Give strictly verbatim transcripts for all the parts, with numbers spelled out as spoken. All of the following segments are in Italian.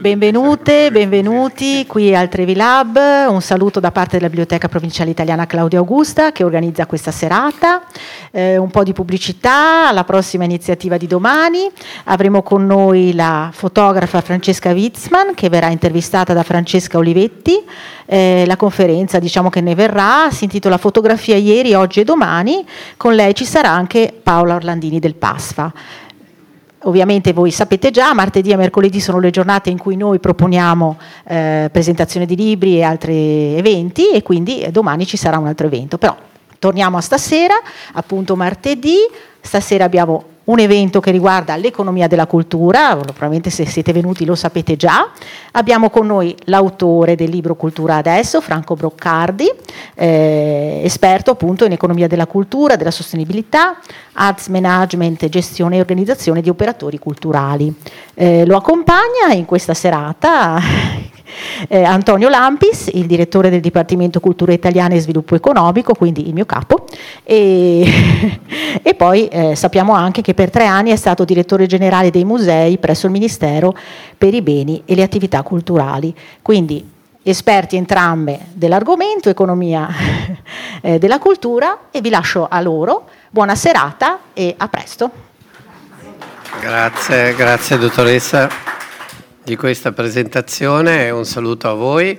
Benvenute, benvenuti qui al Trevi Lab, un saluto da parte della Biblioteca Provinciale Italiana Claudia Augusta che organizza questa serata, eh, un po' di pubblicità alla prossima iniziativa di domani. Avremo con noi la fotografa Francesca Witzmann che verrà intervistata da Francesca Olivetti. Eh, la conferenza, diciamo, che ne verrà si intitola Fotografia ieri, oggi e domani. Con lei ci sarà anche Paola Orlandini del PASFA. Ovviamente voi sapete già, martedì e mercoledì sono le giornate in cui noi proponiamo eh, presentazione di libri e altri eventi, e quindi eh, domani ci sarà un altro evento. Però torniamo a stasera, appunto martedì. Stasera abbiamo un evento che riguarda l'economia della cultura, probabilmente se siete venuti lo sapete già. Abbiamo con noi l'autore del libro Cultura Adesso, Franco Broccardi, eh, esperto appunto in economia della cultura, della sostenibilità, arts management, gestione e organizzazione di operatori culturali. Eh, lo accompagna in questa serata Eh, Antonio Lampis, il direttore del Dipartimento Cultura Italiana e Sviluppo Economico, quindi il mio capo, e, e poi eh, sappiamo anche che per tre anni è stato direttore generale dei musei presso il Ministero per i beni e le attività culturali. Quindi esperti entrambe dell'argomento, economia eh, della cultura, e vi lascio a loro. Buona serata e a presto. Grazie, grazie dottoressa di questa presentazione, e un saluto a voi.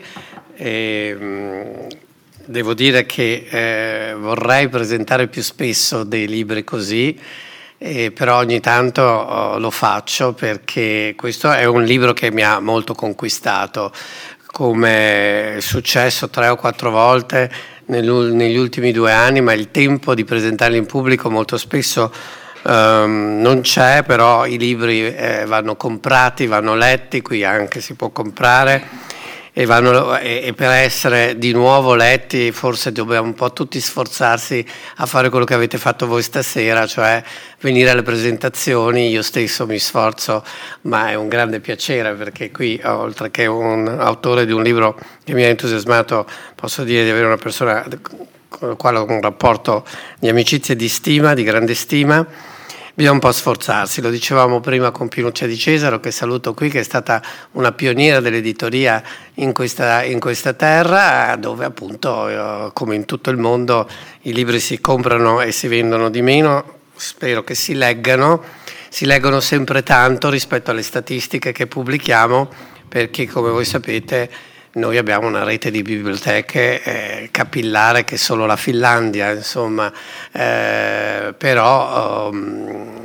E, mh, devo dire che eh, vorrei presentare più spesso dei libri così, eh, però ogni tanto oh, lo faccio perché questo è un libro che mi ha molto conquistato, come è successo tre o quattro volte negli ultimi due anni, ma il tempo di presentarli in pubblico molto spesso Um, non c'è, però i libri eh, vanno comprati, vanno letti, qui anche si può comprare, e, vanno, e, e per essere di nuovo letti forse dobbiamo un po' tutti sforzarsi a fare quello che avete fatto voi stasera, cioè venire alle presentazioni. Io stesso mi sforzo, ma è un grande piacere perché qui, oltre che un autore di un libro che mi ha entusiasmato, posso dire di avere una persona con la quale ho un rapporto di amicizia e di stima, di grande stima. Bisogna un po' sforzarsi, lo dicevamo prima con Pinuccia Di Cesaro, che saluto qui, che è stata una pioniera dell'editoria in questa, in questa terra, dove appunto, eh, come in tutto il mondo, i libri si comprano e si vendono di meno. Spero che si leggano, si leggono sempre tanto rispetto alle statistiche che pubblichiamo, perché come voi sapete noi abbiamo una rete di biblioteche eh, capillare che solo la Finlandia, insomma, eh, però um,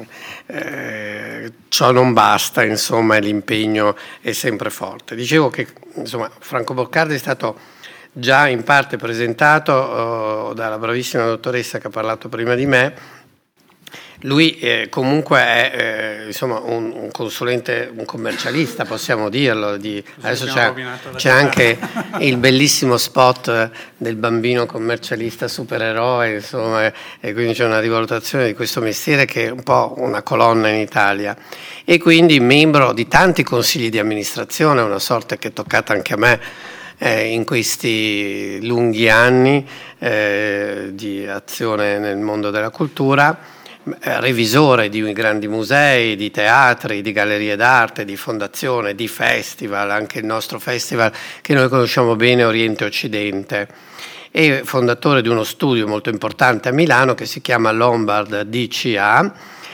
eh, ciò non basta, insomma, e l'impegno è sempre forte. Dicevo che, insomma, Franco Broccardi è stato già in parte presentato uh, dalla bravissima dottoressa che ha parlato prima di me. Lui eh, comunque è eh, insomma un, un consulente, un commercialista, possiamo dirlo. Di, adesso c'è, c'è anche il bellissimo spot del bambino commercialista supereroe, insomma, e quindi c'è una rivalutazione di questo mestiere che è un po' una colonna in Italia. E quindi membro di tanti consigli di amministrazione, una sorte che è toccata anche a me eh, in questi lunghi anni eh, di azione nel mondo della cultura. Revisore di grandi musei, di teatri, di gallerie d'arte, di fondazione, di festival, anche il nostro festival che noi conosciamo bene, Oriente Occidente, e fondatore di uno studio molto importante a Milano che si chiama Lombard D C A,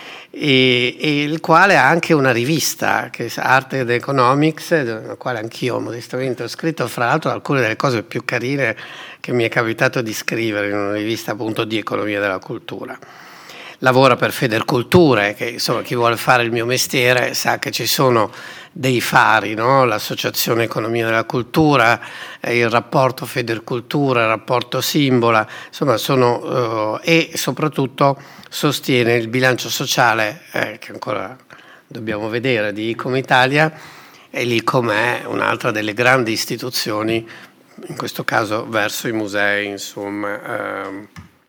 e, e il quale ha anche una rivista che è Art and Economics, nella quale anch'io modestamente ho scritto, fra l'altro, alcune delle cose più carine che mi è capitato di scrivere in una rivista appunto di economia della cultura. Lavora per Federculture, che insomma chi vuole fare il mio mestiere sa che ci sono dei fari, no? L'associazione Economia della Cultura, il rapporto Federcultura, il rapporto Simbola, insomma sono eh, e soprattutto sostiene il bilancio sociale eh, che ancora dobbiamo vedere di ICOM Italia, e l'ICOM è un'altra delle grandi istituzioni, in questo caso verso i musei, insomma. Ehm,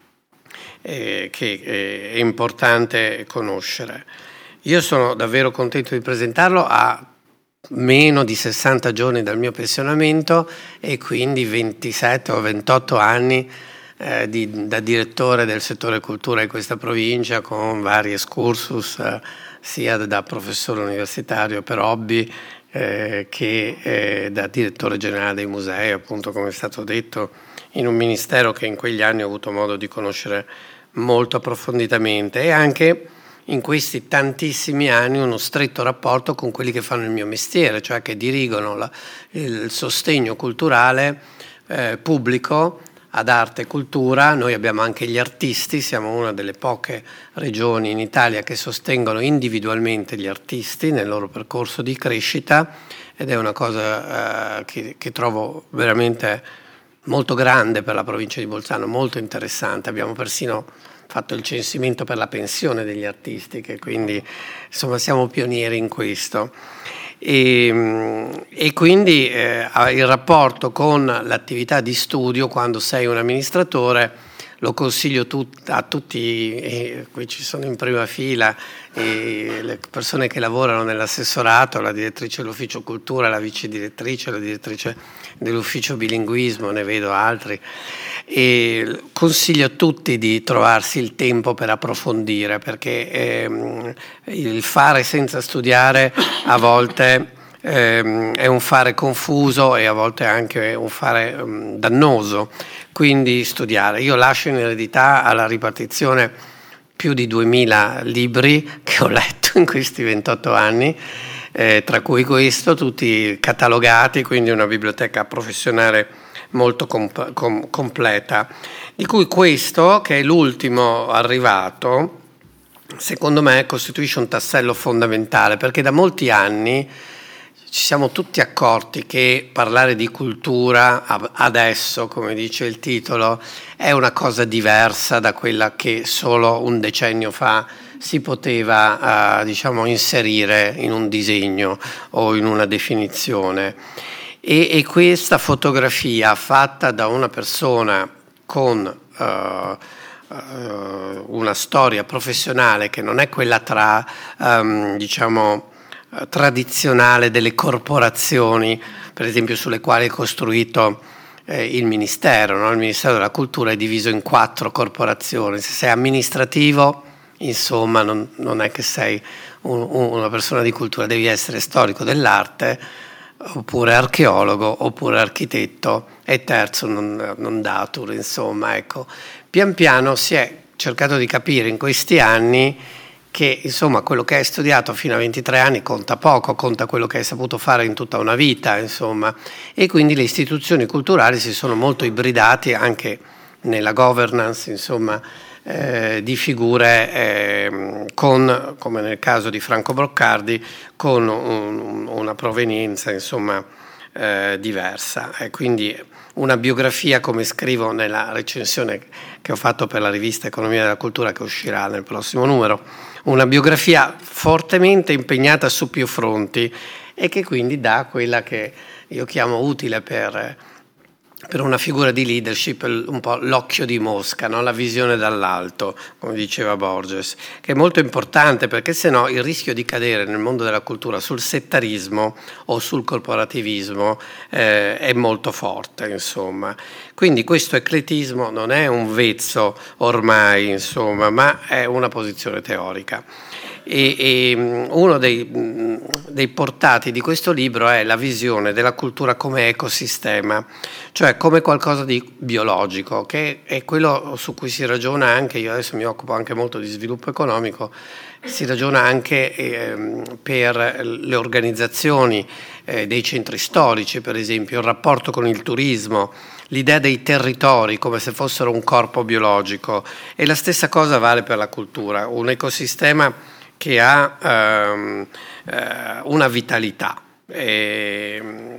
Eh, che eh, è importante conoscere. Io sono davvero contento di presentarlo a meno di sessanta giorni dal mio pensionamento, e quindi ventisette o ventotto anni eh, di, da direttore del settore cultura in questa provincia, con vari excursus eh, sia da professore universitario per hobby eh, che eh, da direttore generale dei musei, appunto come è stato detto, in un ministero che in quegli anni ho avuto modo di conoscere molto approfonditamente, e anche in questi tantissimi anni uno stretto rapporto con quelli che fanno il mio mestiere, cioè che dirigono la, il sostegno culturale eh, pubblico ad arte e cultura. Noi abbiamo anche gli artisti, siamo una delle poche regioni in Italia che sostengono individualmente gli artisti nel loro percorso di crescita, ed è una cosa eh, che, che trovo veramente molto grande per la provincia di Bolzano, molto interessante. Abbiamo persino fatto il censimento per la pensione degli artisti, che quindi insomma siamo pionieri in questo. E, e quindi eh, il rapporto con l'attività di studio quando sei un amministratore lo consiglio tut- a tutti, e qui ci sono in prima fila e le persone che lavorano nell'assessorato, la direttrice dell'ufficio cultura, la vice direttrice, la direttrice dell'ufficio bilinguismo, ne vedo altri, e consiglio a tutti di trovarsi il tempo per approfondire, perché ehm, il fare senza studiare a volte ehm, è un fare confuso e a volte anche un fare um, dannoso. Quindi studiare. Io lascio in eredità alla ripartizione più di duemila libri che ho letto in questi ventotto anni, eh, tra cui questo, tutti catalogati, quindi una biblioteca professionale molto comp- com- completa, di cui questo, che è l'ultimo arrivato, secondo me costituisce un tassello fondamentale, perché da molti anni ci siamo tutti accorti che parlare di cultura adesso, come dice il titolo, è una cosa diversa da quella che solo un decennio fa si poteva eh, diciamo inserire in un disegno o in una definizione. E, e questa fotografia fatta da una persona con eh, una storia professionale che non è quella tra um, diciamo tradizionale delle corporazioni, per esempio, sulle quali è costruito eh, il Ministero, no? Il Ministero della Cultura è diviso in quattro corporazioni. Se sei amministrativo, insomma, non, non è che sei un, una persona di cultura, devi essere storico dell'arte, oppure archeologo, oppure architetto, e terzo non, non datur, insomma, ecco. Pian piano si è cercato di capire in questi anni che insomma quello che hai studiato fino a ventitré anni conta poco, conta quello che hai saputo fare in tutta una vita, insomma, e quindi le istituzioni culturali si sono molto ibridate anche nella governance, insomma, eh, di figure eh, con, come nel caso di Franco Broccardi, con un, una provenienza, insomma, eh, diversa. E quindi una biografia, come scrivo nella recensione che ho fatto per la rivista Economia della Cultura, che uscirà nel prossimo numero, una biografia fortemente impegnata su più fronti e che quindi dà quella che io chiamo utile per, per una figura di leadership, un po' l'occhio di mosca, no? La visione dall'alto, come diceva Borges, che è molto importante, perché sennò il rischio di cadere nel mondo della cultura sul settarismo o sul corporativismo eh, è molto forte, insomma. Quindi questo ecletismo non è un vezzo ormai, insomma, ma è una posizione teorica. E, e uno dei, dei portati di questo libro è la visione della cultura come ecosistema, cioè come qualcosa di biologico, che è quello su cui si ragiona anche, io adesso mi occupo anche molto di sviluppo economico, si ragiona anche eh, per le organizzazioni eh, dei centri storici, per esempio, il rapporto con il turismo, l'idea dei territori come se fossero un corpo biologico, e la stessa cosa vale per la cultura, un ecosistema che ha ehm, eh, una vitalità e,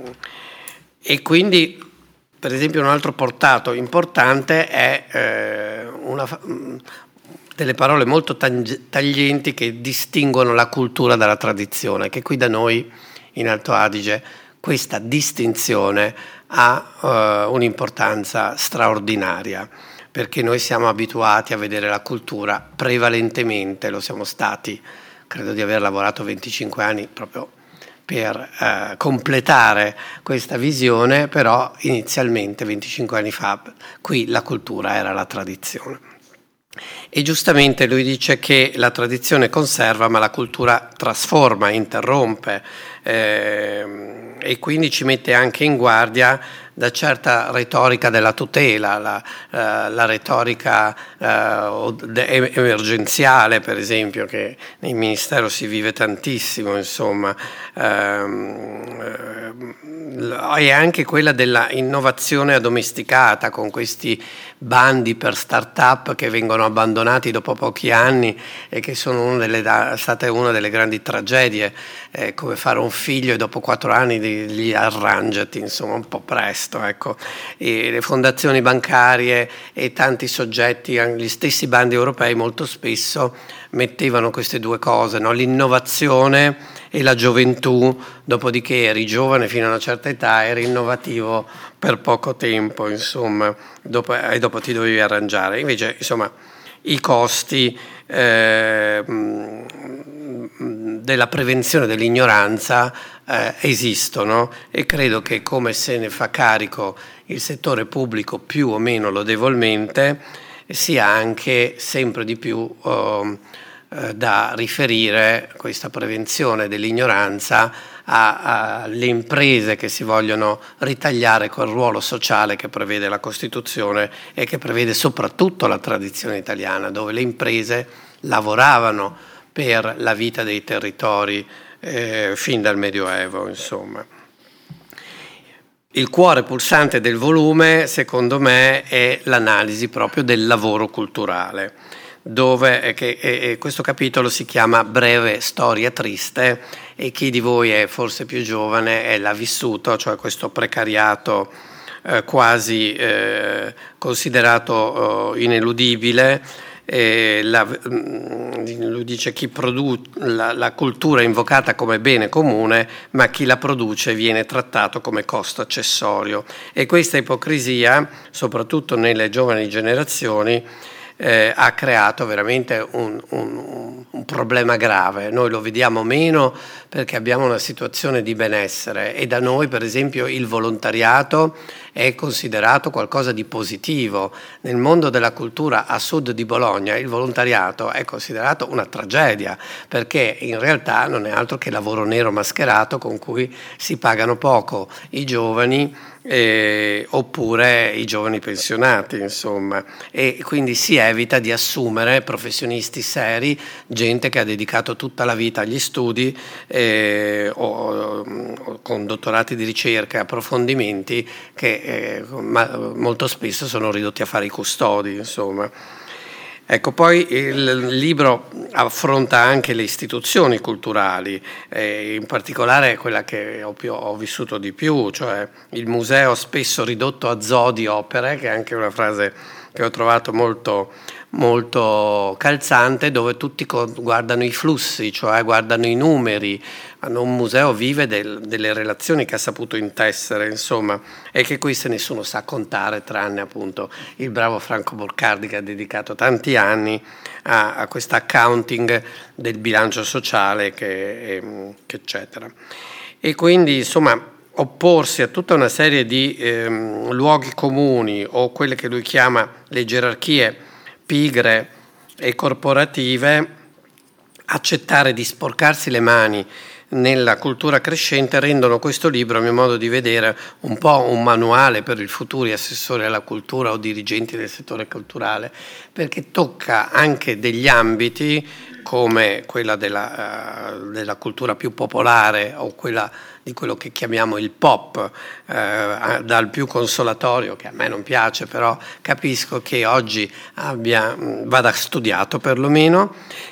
e quindi, per esempio, un altro portato importante è eh, una, delle parole molto taglienti che distinguono la cultura dalla tradizione, che qui da noi in Alto Adige questa distinzione ha uh, un'importanza straordinaria, perché noi siamo abituati a vedere la cultura prevalentemente, lo siamo stati, credo di aver lavorato venticinque anni proprio per uh, completare questa visione, però inizialmente venticinque anni fa qui la cultura era la tradizione. E giustamente lui dice che la tradizione conserva ma la cultura trasforma, interrompe, eh, e quindi ci mette anche in guardia da certa retorica della tutela, la, uh, la retorica uh, emergenziale, per esempio, che nel Ministero si vive tantissimo, insomma, uh, e anche quella della innovazione addomesticata, con questi bandi per start-up che vengono abbandonati dopo pochi anni e che sono una delle, state una delle grandi tragedie, eh, come fare un figlio e dopo quattro anni gli arrangiati, insomma, un po' presto, ecco. E le fondazioni bancarie e tanti soggetti, gli stessi bandi europei molto spesso mettevano queste due cose, no? L'innovazione e la gioventù, dopodiché eri giovane fino a una certa età, eri innovativo per poco tempo, insomma, dopo, e dopo ti dovevi arrangiare. Invece, insomma, i costi eh, della prevenzione dell'ignoranza eh, esistono, e credo che, come se ne fa carico il settore pubblico più o meno lodevolmente, sia anche sempre di più eh, da riferire questa prevenzione dell'ignoranza alle imprese che si vogliono ritagliare quel ruolo sociale che prevede la Costituzione e che prevede soprattutto la tradizione italiana, dove le imprese lavoravano per la vita dei territori eh, fin dal Medioevo, insomma. Il cuore pulsante del volume, secondo me, è l'analisi proprio del lavoro culturale, dove che, e questo capitolo si chiama Breve storia triste, e chi di voi è forse più giovane e l'ha vissuto, cioè questo precariato eh, quasi eh, considerato eh, ineludibile. Eh, la, lui dice chi produce la, la cultura è invocata come bene comune, ma chi la produce viene trattato come costo accessorio, e questa ipocrisia, soprattutto nelle giovani generazioni, Eh, ha creato veramente un, un, un problema grave. Noi lo vediamo meno perché abbiamo una situazione di benessere, e da noi, per esempio, il volontariato è considerato qualcosa di positivo. Nel mondo della cultura a sud di Bologna il volontariato è considerato una tragedia, perché in realtà non è altro che lavoro nero mascherato con cui si pagano poco i giovani Eh, oppure i giovani pensionati, insomma, e quindi si evita di assumere professionisti seri, gente che ha dedicato tutta la vita agli studi eh, o, o con dottorati di ricerca e approfondimenti che eh, ma, molto spesso sono ridotti a fare i custodi, insomma. Ecco, poi il libro affronta anche le istituzioni culturali, eh, in particolare quella che ho, più, ho vissuto di più, cioè il museo spesso ridotto a zoo di opere, che è anche una frase che ho trovato molto, molto calzante, dove tutti guardano i flussi, cioè guardano i numeri. Un museo vive del, delle relazioni che ha saputo intessere, insomma, e che questo nessuno sa contare, tranne appunto il bravo Franco Borcardi, che ha dedicato tanti anni a, a questo accounting del bilancio sociale, che, che eccetera. E quindi, insomma, opporsi a tutta una serie di ehm, luoghi comuni, o quelle che lui chiama le gerarchie pigre e corporative, accettare di sporcarsi le mani nella cultura crescente, rendono questo libro, a mio modo di vedere, un po' un manuale per i futuri assessori alla cultura o dirigenti del settore culturale, perché tocca anche degli ambiti come quella della, uh, della cultura più popolare, o quella di quello che chiamiamo il pop, eh, dal più consolatorio, che a me non piace, però capisco che oggi abbia, vada studiato perlomeno,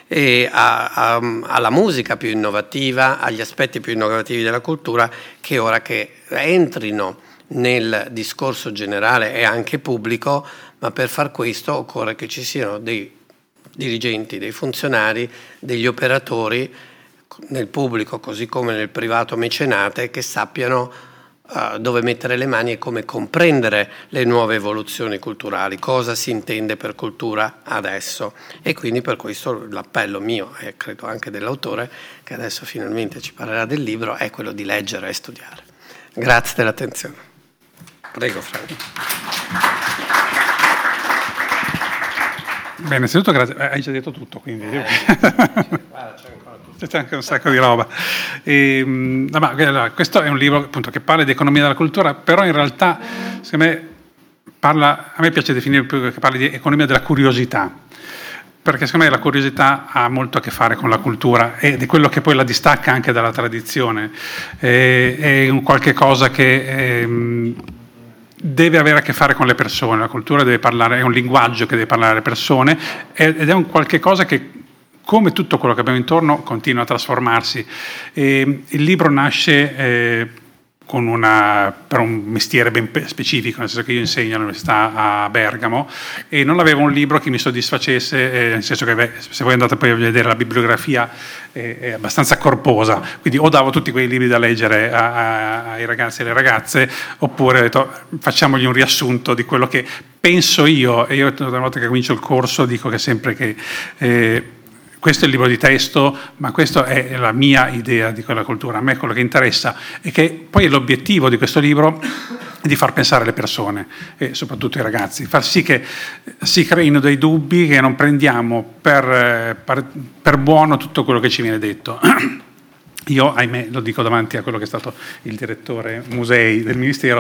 e a, a, alla musica più innovativa, agli aspetti più innovativi della cultura, che ora che entrino nel discorso generale e anche pubblico, ma per far questo occorre che ci siano dei dirigenti, dei funzionari, degli operatori nel pubblico così come nel privato mecenate, che sappiano uh, dove mettere le mani e come comprendere le nuove evoluzioni culturali, cosa si intende per cultura adesso. E quindi per questo l'appello mio, e credo anche dell'autore, che adesso finalmente ci parlerà del libro, è quello di leggere e studiare. Grazie dell'attenzione. Prego, Franco. Bene, innanzitutto grazie, hai già detto tutto, quindi eh, c'è anche un sacco di roba. E, no, ma, allora, questo è un libro appunto che parla di economia della cultura, però in realtà secondo me parla, a me piace definire più che parli di economia della curiosità, perché secondo me la curiosità ha molto a che fare con la cultura ed è quello che poi la distacca anche dalla tradizione, è, è un qualche cosa che ehm, deve avere a che fare con le persone, la cultura deve parlare, è un linguaggio che deve parlare alle persone ed è un qualche cosa che, come tutto quello che abbiamo intorno, continua a trasformarsi. E il libro nasce eh, con una, per un mestiere ben specifico, nel senso che io insegno all'università a Bergamo e non avevo un libro che mi soddisfacesse, eh, nel senso che beh, se voi andate poi a vedere la bibliografia eh, è abbastanza corposa, quindi o davo tutti quei libri da leggere a, a, ai ragazzi e alle ragazze, oppure ho detto facciamogli un riassunto di quello che penso io, e io una volta che comincio il corso dico che sempre che eh, questo è il libro di testo, ma questa è la mia idea di quella cultura. A me quello che interessa è che poi l'obiettivo di questo libro è di far pensare le persone, e soprattutto i ragazzi, far sì che si creino dei dubbi, che non prendiamo per, per, per buono tutto quello che ci viene detto. Io, ahimè, lo dico davanti a quello che è stato il direttore musei del Ministero,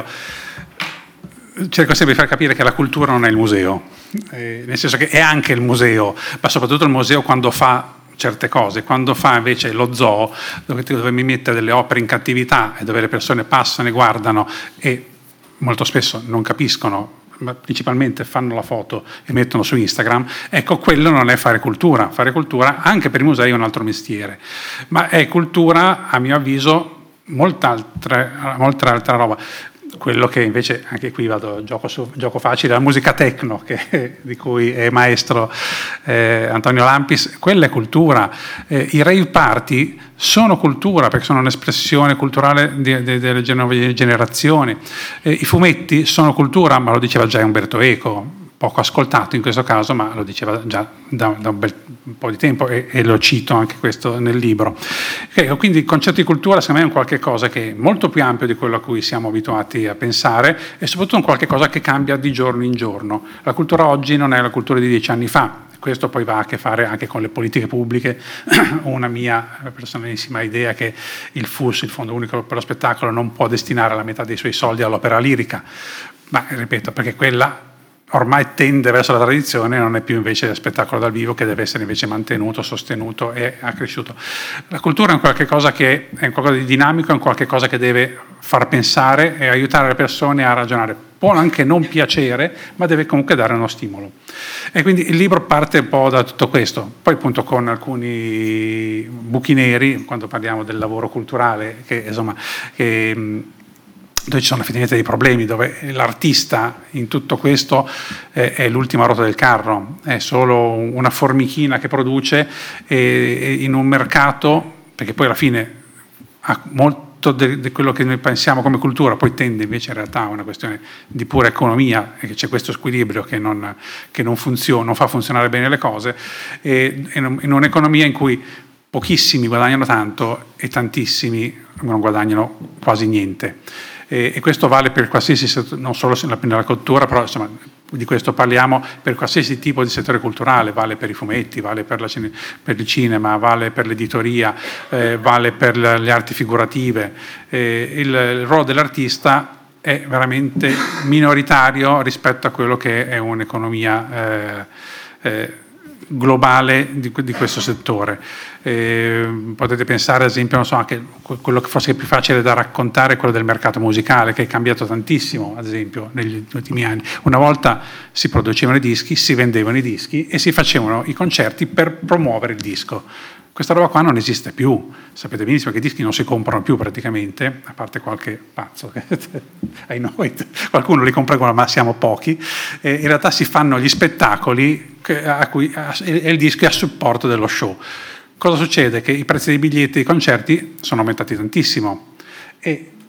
cerco sempre di far capire che la cultura non è il museo, eh, nel senso che è anche il museo, ma soprattutto il museo quando fa certe cose, quando fa invece lo zoo, dove, dove mi mette delle opere in cattività e dove le persone passano e guardano e molto spesso non capiscono, ma principalmente fanno la foto e mettono su Instagram, ecco, quello non è fare cultura. Fare cultura anche per i musei è un altro mestiere, ma è cultura, a mio avviso, molta altra, molta altra roba. Quello che invece, anche qui vado gioco, su, gioco facile, la musica techno, che, di cui è maestro eh, Antonio Lampis, quella è cultura. Eh, I rave party sono cultura, perché sono un'espressione culturale di, di, delle nuove generazioni. Eh, I fumetti sono cultura, ma lo diceva già Umberto Eco, poco ascoltato in questo caso, ma lo diceva già da, da un bel po' di tempo e, e lo cito anche questo nel libro. Okay, quindi il concetto di cultura secondo me è un qualche cosa che è molto più ampio di quello a cui siamo abituati a pensare e soprattutto un qualche cosa che cambia di giorno in giorno. La cultura oggi non è la cultura di dieci anni fa. Questo poi va a che fare anche con le politiche pubbliche. Una mia personalissima idea è che il F U S, il Fondo Unico per lo Spettacolo, non può destinare la metà dei suoi soldi all'opera lirica, ma ripeto, perché quella ormai tende verso la tradizione, non è più invece lo spettacolo dal vivo che deve essere invece mantenuto, sostenuto e accresciuto. La cultura è un qualche cosa che è un qualcosa di dinamico, è un qualche cosa che deve far pensare e aiutare le persone a ragionare. Può anche non piacere, ma deve comunque dare uno stimolo. E quindi il libro parte un po' da tutto questo, poi appunto con alcuni buchi neri, quando parliamo del lavoro culturale, che insomma che dove ci sono effettivamente dei problemi, dove l'artista in tutto questo eh, è l'ultima ruota del carro, è solo una formichina che produce e, e in un mercato, perché poi alla fine ha molto di quello che noi pensiamo come cultura, poi tende invece in realtà a una questione di pura economia, e che c'è questo squilibrio che non, che non funziona, non fa funzionare bene le cose, e in un'economia in cui pochissimi guadagnano tanto e tantissimi non guadagnano quasi niente. E questo vale per qualsiasi settore, non solo nella cultura, però insomma di questo parliamo per qualsiasi tipo di settore culturale, vale per i fumetti, vale per, la, per il cinema, vale per l'editoria, eh, vale per le arti figurative. Eh, il, il ruolo dell'artista è veramente minoritario rispetto a quello che è un'economia eh, eh, globale di, di questo settore. Eh, potete pensare ad esempio, non so, anche quello che forse è più facile da raccontare è quello del mercato musicale, che è cambiato tantissimo ad esempio negli ultimi anni. Una volta si producevano i dischi, si vendevano i dischi e si facevano i concerti per promuovere il disco. Questa roba qua non esiste più, sapete benissimo che i dischi non si comprano più praticamente, a parte qualche pazzo che ai noi, qualcuno li compra, ma siamo pochi. Eh, in realtà si fanno gli spettacoli che, a cui, a, e il disco è a supporto dello show. Cosa succede? Che i prezzi dei biglietti dei concerti sono aumentati tantissimo e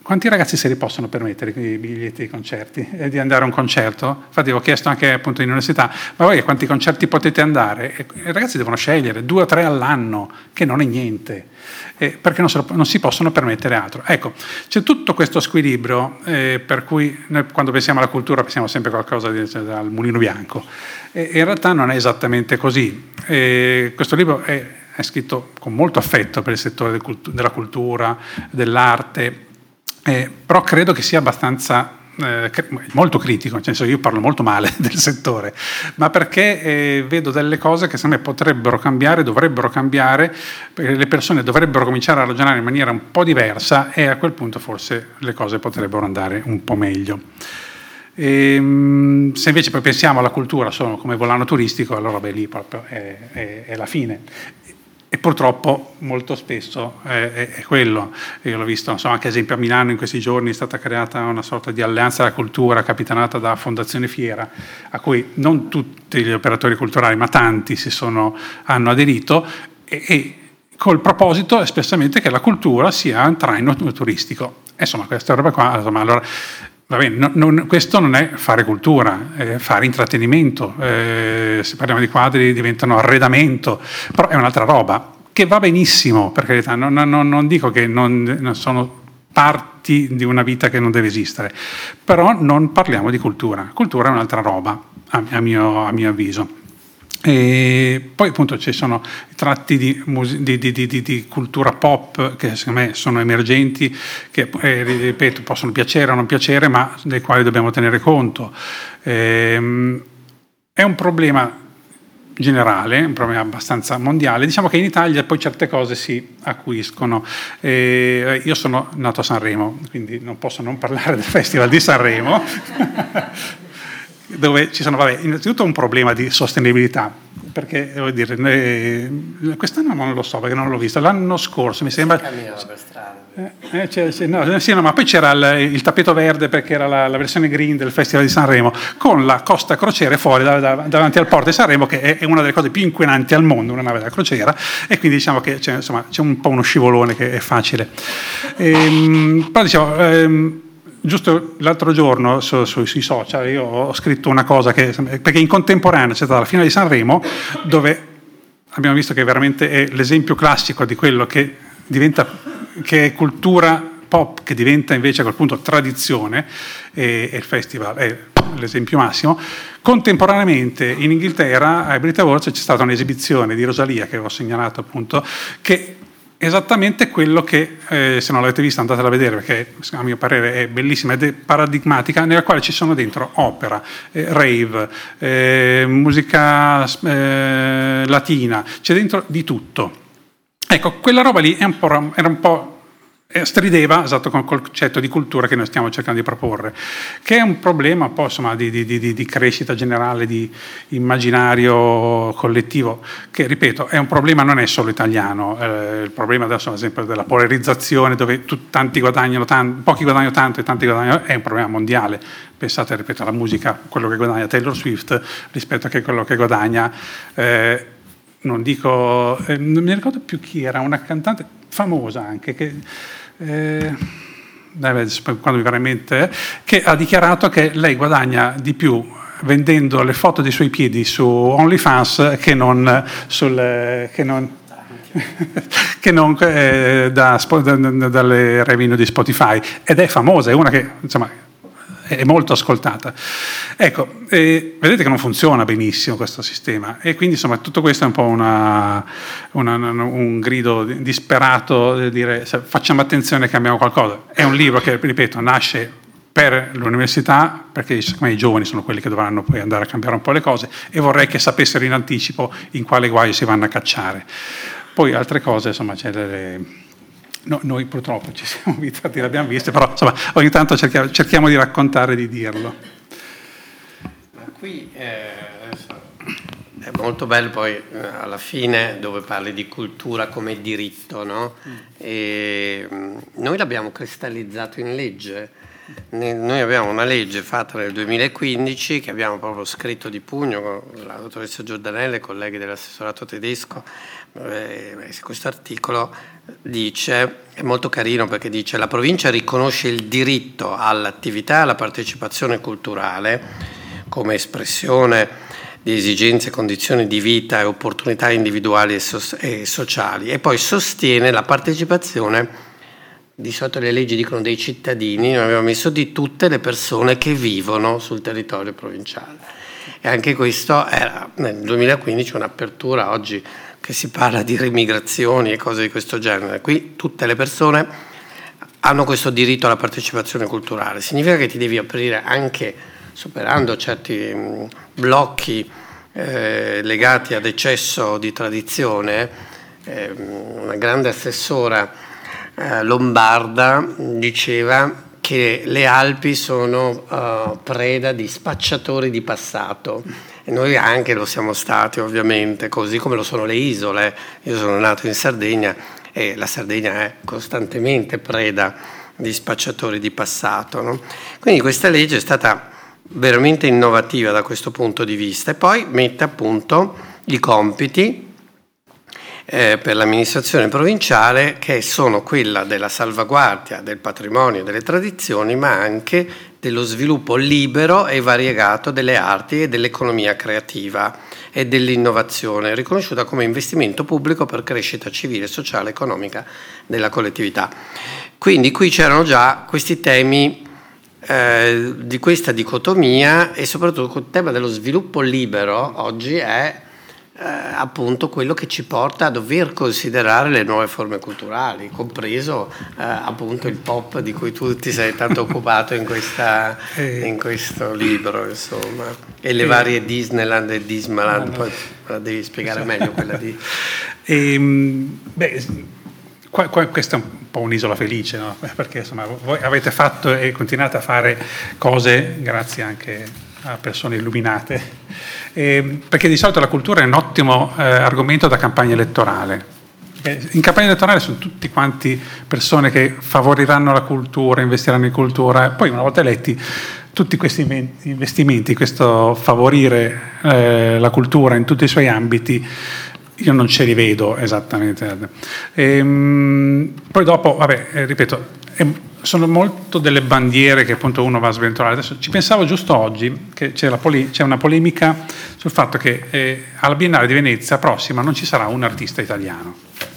quanti ragazzi se li possono permettere i biglietti di concerti e di andare a un concerto? Infatti ho chiesto anche appunto in università, ma voi a quanti concerti potete andare? E i ragazzi devono scegliere due o tre all'anno, che non è niente, eh, perché non, se lo, non si possono permettere altro. Ecco, c'è tutto questo squilibrio eh, per cui noi quando pensiamo alla cultura pensiamo sempre a qualcosa di, cioè, al mulino bianco, e, e in realtà non è esattamente così. E questo libro è, è scritto con molto affetto per il settore del cultu- della cultura, dell'arte, Eh, però credo che sia abbastanza eh, molto critico, nel senso io parlo molto male del settore, ma perché eh, vedo delle cose che secondo me potrebbero cambiare, dovrebbero cambiare, perché le persone dovrebbero cominciare a ragionare in maniera un po' diversa e a quel punto forse le cose potrebbero andare un po' meglio. E, se invece poi pensiamo alla cultura solo come volano turistico, allora beh, lì proprio è, è, è la fine. E purtroppo molto spesso è, è, è quello. Io l'ho visto, insomma, anche esempio a Milano in questi giorni è stata creata una sorta di alleanza della cultura capitanata da Fondazione Fiera, a cui non tutti gli operatori culturali, ma tanti si sono, hanno aderito, e, e col proposito espressamente che la cultura sia un traino turistico. E insomma, questa roba qua, insomma, allora, va bene, no, non, questo non è fare cultura, è fare intrattenimento, eh, se parliamo di quadri diventano arredamento, però è un'altra roba, che va benissimo, per carità, non, non, non dico che non, non sono parti di una vita che non deve esistere, però non parliamo di cultura, cultura è un'altra roba, a, a, mio, a mio avviso. E poi appunto ci sono tratti di, di, di, di, di cultura pop che secondo me sono emergenti, che eh, ripeto possono piacere o non piacere, ma dei quali dobbiamo tenere conto. Ehm, è un problema generale, un problema abbastanza mondiale. Diciamo che in Italia poi certe cose si acuiscono. Eh, io sono nato a Sanremo, quindi non posso non parlare del Festival di Sanremo. Dove ci sono, vabbè, innanzitutto un problema di sostenibilità, perché devo dire, eh, quest'anno non lo so perché non l'ho visto, l'anno scorso mi sembra. Camminava per strada. Eh, eh, c'è, c'è, no, sì, no, ma poi c'era il, il tappeto verde perché era la, la versione green del Festival di Sanremo, con la Costa Crociere fuori da, da, davanti al porto di Sanremo, che è, è una delle cose più inquinanti al mondo, una nave da crociera, e quindi diciamo che c'è, insomma, c'è un po' uno scivolone che è facile. Ehm, però diciamo. Ehm, Giusto l'altro giorno su, su, sui social io ho scritto una cosa che, perché in contemporanea c'è stata la finale di Sanremo, dove abbiamo visto che veramente è l'esempio classico di quello che diventa, che è cultura pop, che diventa invece a quel punto tradizione, e, e il festival è l'esempio massimo. Contemporaneamente in Inghilterra ai Brit Awards c'è stata un'esibizione di Rosalia, che ho segnalato appunto, che esattamente quello che, eh, se non l'avete vista andatela a vedere, perché a mio parere è bellissima ed è paradigmatica, nella quale ci sono dentro opera, eh, rave, eh, musica eh, latina, c'è dentro di tutto. Ecco, quella roba lì è un po', era un po' strideva esatto con il concetto di cultura che noi stiamo cercando di proporre, che è un problema un po' insomma di, di, di, di crescita generale, di immaginario collettivo, che ripeto è un problema, non è solo italiano, eh, il problema adesso ad esempio della polarizzazione, dove tu, tanti guadagnano tanto, pochi guadagnano tanto e tanti guadagnano, è un problema mondiale. Pensate, ripeto, alla musica, quello che guadagna Taylor Swift rispetto a che quello che guadagna eh, non dico, eh, non mi ricordo più chi era, una cantante famosa anche, che eh, quando mi verrà in mente, che ha dichiarato che lei guadagna di più vendendo le foto dei suoi piedi su OnlyFans che non, sul, che non, che non eh, da, da, dalle revenue di Spotify, ed è famosa, è una che insomma è molto ascoltata. Ecco, eh, vedete che non funziona benissimo questo sistema, e quindi insomma tutto questo è un po' una, una, un grido disperato di dire facciamo attenzione, cambiamo qualcosa. È un libro che, ripeto, nasce per l'università, perché secondo me i giovani sono quelli che dovranno poi andare a cambiare un po' le cose, e vorrei che sapessero in anticipo in quale guai si vanno a cacciare. Poi altre cose, insomma, c'è delle... No, noi purtroppo ci siamo abituati, l'abbiamo viste, però insomma, ogni tanto cerchiamo, cerchiamo di raccontare, di dirlo. Ma qui eh, è molto bello poi eh, alla fine dove parli di cultura come diritto, no? Mm. E, mh, noi l'abbiamo cristallizzato in legge. Ne, noi abbiamo una legge fatta nel duemilaquindici che abbiamo proprio scritto di pugno con la dottoressa Giordanelli e i colleghi dell'assessorato tedesco, eh, questo articolo dice, è molto carino perché dice: la provincia riconosce il diritto all'attività e alla partecipazione culturale come espressione di esigenze, condizioni di vita e opportunità individuali e, so- e sociali, e poi sostiene la partecipazione, di solito le leggi dicono dei cittadini, noi abbiamo messo di tutte le persone che vivono sul territorio provinciale. E anche questo era nel duemilaquindici un'apertura, oggi che si parla di remigrazioni e cose di questo genere. Qui tutte le persone hanno questo diritto alla partecipazione culturale. Significa che ti devi aprire anche superando certi mh, blocchi eh, legati ad eccesso di tradizione. Eh, una grande assessora eh, lombarda diceva che le Alpi sono uh, preda di spacciatori di passato, e noi anche lo siamo stati ovviamente, così come lo sono le isole. Io sono nato in Sardegna e la Sardegna è costantemente preda di spacciatori di passato, no? Quindi questa legge è stata veramente innovativa da questo punto di vista, e poi mette appunto i compiti eh, per l'amministrazione provinciale, che sono quella della salvaguardia del patrimonio e delle tradizioni, ma anche dello sviluppo libero e variegato delle arti e dell'economia creativa e dell'innovazione, riconosciuta come investimento pubblico per crescita civile, sociale e economica della collettività. Quindi qui c'erano già questi temi Eh, di questa dicotomia, e soprattutto il tema dello sviluppo libero oggi è eh, appunto quello che ci porta a dover considerare le nuove forme culturali, compreso eh, appunto il pop di cui tu ti sei tanto occupato in, questa, in questo libro, insomma, e le varie Disneyland e Dismaland. Poi la devi spiegare meglio quella di... E, beh, qua, qua, questa è un po' un'isola felice, no? Perché insomma voi avete fatto e continuate a fare cose grazie anche a persone illuminate, e, perché di solito la cultura è un ottimo eh, argomento da campagna elettorale. In campagna elettorale sono tutti quanti persone che favoriranno la cultura, investiranno in cultura, poi una volta eletti tutti questi investimenti, questo favorire eh, la cultura in tutti i suoi ambiti, io non ce li vedo esattamente. E, poi dopo, vabbè, eh, ripeto, eh, sono molto delle bandiere che appunto uno va a sventolare. Adesso ci pensavo giusto oggi che c'è, la poli- c'è una polemica sul fatto che eh, alla Biennale di Venezia prossima non ci sarà un artista italiano.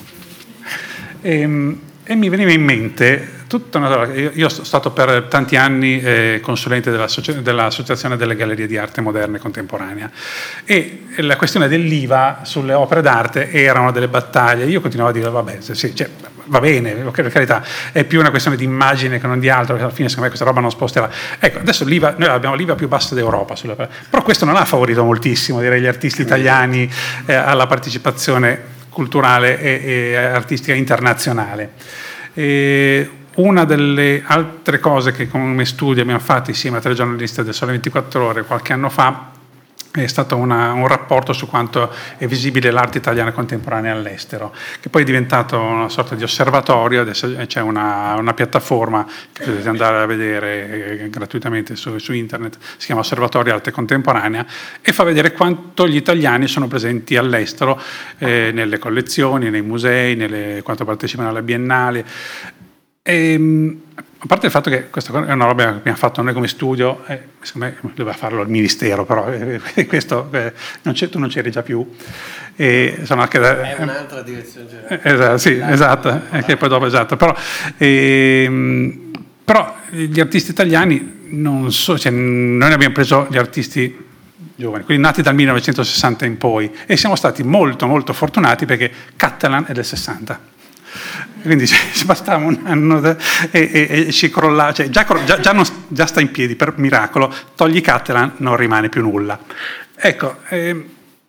E, e mi veniva in mente tutta una... Io, io sono stato per tanti anni eh, consulente dell'associ- dell'Associazione delle Gallerie di Arte Moderna e Contemporanea, e la questione dell'I V A sulle opere d'arte era una delle battaglie. Io continuavo a dire vabbè, sì, cioè, va bene, per carità, è più una questione di immagine che non di altro, perché alla fine secondo me questa roba non sposterà. Ecco, adesso l'I V A, noi abbiamo l'I V A più bassa d'Europa sulle opere, però questo non ha favorito moltissimo, direi, gli artisti italiani eh, alla partecipazione culturale e, e artistica internazionale. E una delle altre cose che come studio abbiamo fatto insieme a tre giornalisti del Sole ventiquattro Ore qualche anno fa è stato una, un rapporto su quanto è visibile l'arte italiana contemporanea all'estero, che poi è diventato una sorta di osservatorio. Adesso c'è una, una piattaforma che potete andare a vedere eh, gratuitamente su, su internet, si chiama Osservatorio Arte Contemporanea, e fa vedere quanto gli italiani sono presenti all'estero eh, nelle collezioni, nei musei, nelle, quanto partecipano alla Biennale. E, a parte il fatto che questa è una roba che abbiamo fatto noi come studio, eh, secondo me doveva farlo il Ministero, però eh, questo eh, non c'è, tu non c'eri già più. E, insomma, che, è un'altra direzione generale. Eh, esatto, sì, esatto, eh, che poi dopo, esatto. Però, eh, però gli artisti italiani, non so, cioè, noi abbiamo preso gli artisti giovani, quelli nati dal millenovecentosessanta in poi, e siamo stati molto molto fortunati perché Cattelan è del sessanta. Quindi ci bastava un anno de, e, e, e ci crollava, cioè già, già, già, non, già sta in piedi per miracolo, togli Cattelan, non rimane più nulla. Ecco, eh,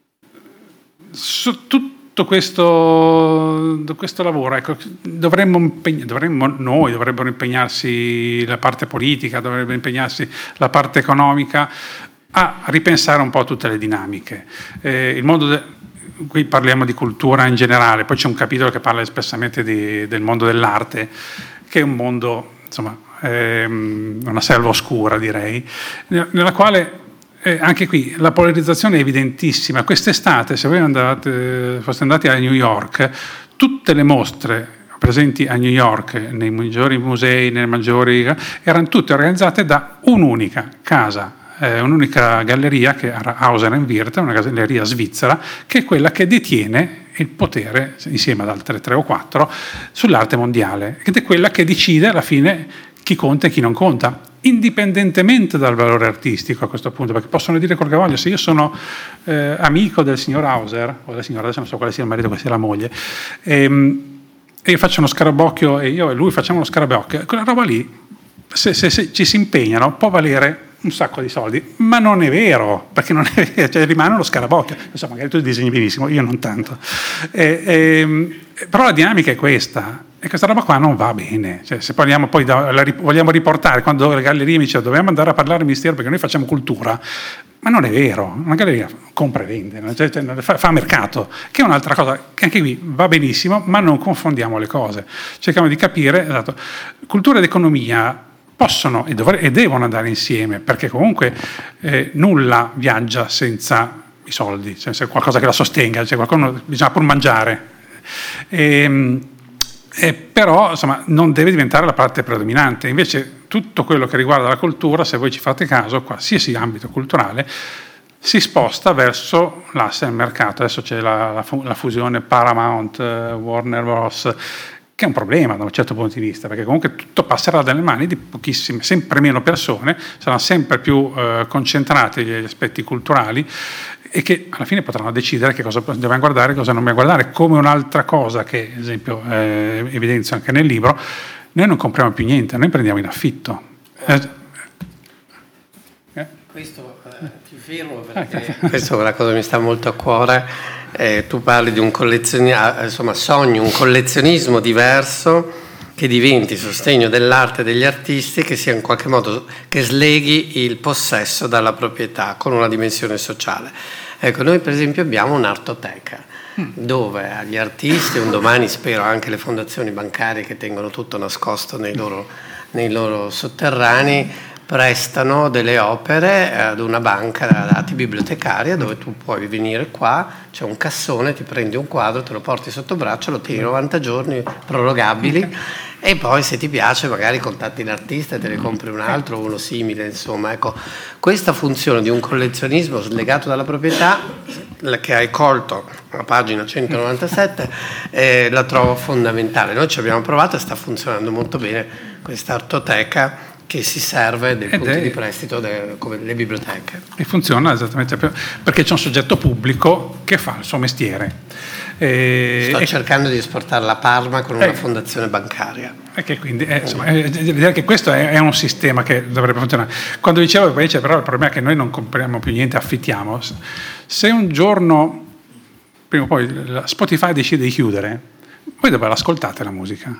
su tutto questo, questo lavoro, ecco, dovremmo, impegn- dovremmo noi, dovrebbero impegnarsi la parte politica, dovrebbe impegnarsi la parte economica a ripensare un po' tutte le dinamiche. Eh, il mondo de- Qui parliamo di cultura in generale, poi c'è un capitolo che parla espressamente di, del mondo dell'arte, che è un mondo, insomma, ehm, una selva oscura, direi, nella quale eh, anche qui la polarizzazione è evidentissima. Quest'estate, se voi andate, foste andati a New York, tutte le mostre presenti a New York, nei maggiori musei, nelle maggiori, erano tutte organizzate da un'unica casa, eh, un'unica galleria, che era Hauser and Wirth, una galleria svizzera, che è quella che detiene il potere, insieme ad altre tre o quattro, sull'arte mondiale, ed è quella che decide alla fine chi conta e chi non conta, indipendentemente dal valore artistico a questo punto, perché possono dire quello che vogliono. Se io sono eh, amico del signor Hauser, o della signora, adesso non so quale sia il marito, quale sia la moglie, ehm, e io faccio uno scarabocchio e io e lui facciamo uno scarabocchio, quella roba lì, se, se, se ci si impegnano, può valere un sacco di soldi, ma non è vero, perché non è vero, cioè rimane uno scarabocchio. Insomma, magari tu disegni benissimo, io non tanto. E, e, però la dinamica è questa, e questa roba qua non va bene. Cioè, se parliamo poi da, la, vogliamo riportare, quando le gallerie mi dicono dobbiamo andare a parlare al ministero perché noi facciamo cultura, ma non è vero, una galleria compra e vende, cioè, cioè, fa, fa mercato, che è un'altra cosa, che anche qui va benissimo, ma non confondiamo le cose. Cerchiamo di capire, esatto, cultura ed economia possono e, dovre- e devono andare insieme, perché comunque eh, nulla viaggia senza i soldi, cioè, se qualcosa che la sostenga, cioè qualcuno bisogna pur mangiare. E, e però insomma non deve diventare la parte predominante. Invece tutto quello che riguarda la cultura, se voi ci fate caso, qualsiasi ambito culturale, si sposta verso l'asse del mercato. Adesso c'è la, la, la fusione Paramount, uh, Warner Bros., che è un problema da un certo punto di vista, perché comunque tutto passerà dalle mani di pochissime, sempre meno persone, saranno sempre più uh, concentrati gli aspetti culturali, e che alla fine potranno decidere che cosa dobbiamo guardare e cosa non dobbiamo guardare. Come un'altra cosa che, ad esempio, eh, evidenzio anche nel libro, noi non compriamo più niente, noi prendiamo in affitto. Eh, eh? Questo eh, ti firmo perché questa è una cosa che mi sta molto a cuore. Eh, tu parli di un collezionismo, insomma, sogni un collezionismo diverso che diventi sostegno dell'arte e degli artisti, che sia in qualche modo, che sleghi il possesso dalla proprietà con una dimensione sociale. Ecco, noi per esempio abbiamo un'artoteca mm. dove agli artisti, un domani spero anche le fondazioni bancarie che tengono tutto nascosto nei loro, nei loro sotterranei, prestano delle opere ad una banca dati bibliotecaria, dove tu puoi venire qua, c'è un cassone, ti prendi un quadro, te lo porti sotto braccio, lo tieni novanta giorni prorogabili, e poi se ti piace magari contatti l'artista e te ne compri un altro, uno simile, insomma. Ecco, questa funzione di un collezionismo slegato dalla proprietà, che hai colto a pagina centonovantasette, eh, la trovo fondamentale. Noi ci abbiamo provato e sta funzionando molto bene questa artoteca, che si serve dei punti di prestito de, come le biblioteche. E funziona esattamente perché c'è un soggetto pubblico che fa il suo mestiere. E, Sto e, cercando di esportarla a Parma con una eh, fondazione bancaria. E che quindi, eh, insomma, eh, direi che questo è, è un sistema che dovrebbe funzionare. Quando dicevo invece, però il problema è che noi non compriamo più niente, affittiamo. Se un giorno, prima o poi, Spotify decide di chiudere, voi dove l'ascoltate la musica?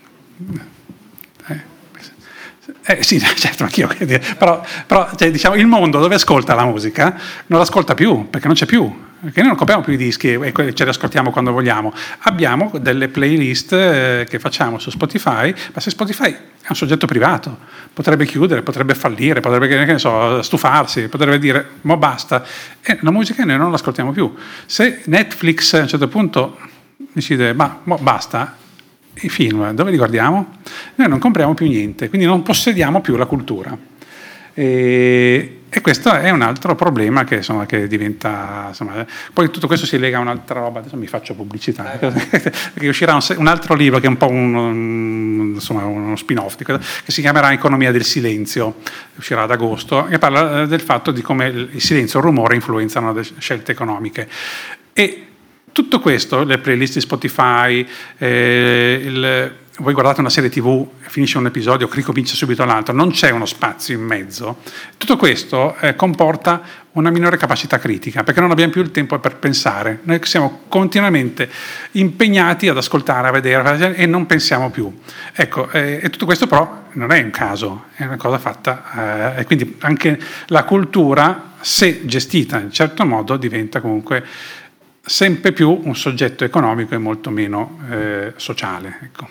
Eh. Eh sì, certo, anch'io, però, però cioè, diciamo, il mondo dove ascolta la musica non l'ascolta più, perché non c'è più, perché noi non compriamo più i dischi e ce li ascoltiamo quando vogliamo. Abbiamo delle playlist eh, che facciamo su Spotify, ma se Spotify è un soggetto privato, potrebbe chiudere, potrebbe fallire, potrebbe, che ne so, stufarsi, potrebbe dire mo basta, e la musica noi non l'ascoltiamo più. Se Netflix a un certo punto decide ma mo basta, i film dove li guardiamo? Noi non compriamo più niente, quindi non possediamo più la cultura, e, e questo è un altro problema che, insomma, che diventa, insomma, poi tutto questo si lega a un'altra roba. Adesso mi faccio pubblicità perché uscirà un, un altro libro che è un po' un, un, insomma, uno spin-off di questo, che si chiamerà Economia del silenzio, uscirà ad agosto, che parla del fatto di come il silenzio e il rumore influenzano le scelte economiche. E tutto questo, le playlist di Spotify, eh, il, voi guardate una serie tivù, finisce un episodio, ricomincia subito l'altro, non c'è uno spazio in mezzo. Tutto questo eh, comporta una minore capacità critica, perché non abbiamo più il tempo per pensare. Noi siamo continuamente impegnati ad ascoltare, a vedere, e non pensiamo più. Ecco, eh, e tutto questo però non è un caso, è una cosa fatta, eh, e quindi anche la cultura, se gestita in certo modo, diventa comunque sempre più un soggetto economico e molto meno eh, sociale. Ecco.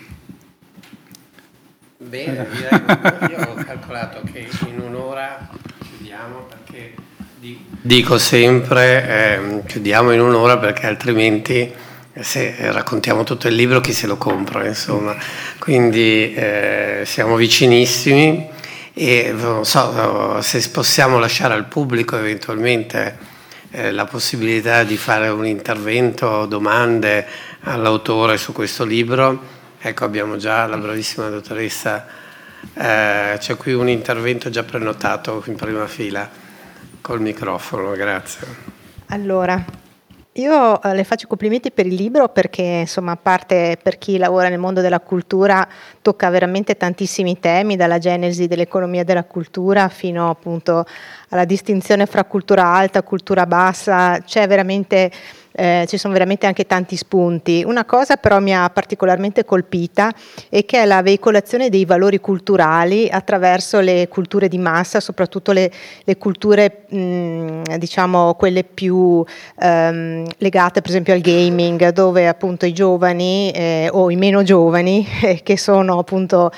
Bene, direi, io ho calcolato che in un'ora chiudiamo, perché Dico sempre, eh, chiudiamo in un'ora perché altrimenti se raccontiamo tutto il libro chi se lo compra, insomma. Quindi eh, siamo vicinissimi e non so se possiamo lasciare al pubblico eventualmente eh, la possibilità di fare un intervento, domande all'autore su questo libro. Ecco, abbiamo già la bravissima dottoressa, eh, c'è qui un intervento già prenotato in prima fila col microfono, grazie. Allora, io eh, le faccio complimenti per il libro perché, insomma, a parte per chi lavora nel mondo della cultura, tocca veramente tantissimi temi, dalla genesi dell'economia della cultura fino appunto alla distinzione fra cultura alta, cultura bassa. C'è veramente Eh, ci sono veramente anche tanti spunti. Una cosa però mi ha particolarmente colpita e che è la veicolazione dei valori culturali attraverso le culture di massa, soprattutto le, le culture mh, diciamo quelle più ehm, legate per esempio al gaming, dove appunto i giovani eh, o i meno giovani eh, che sono appunto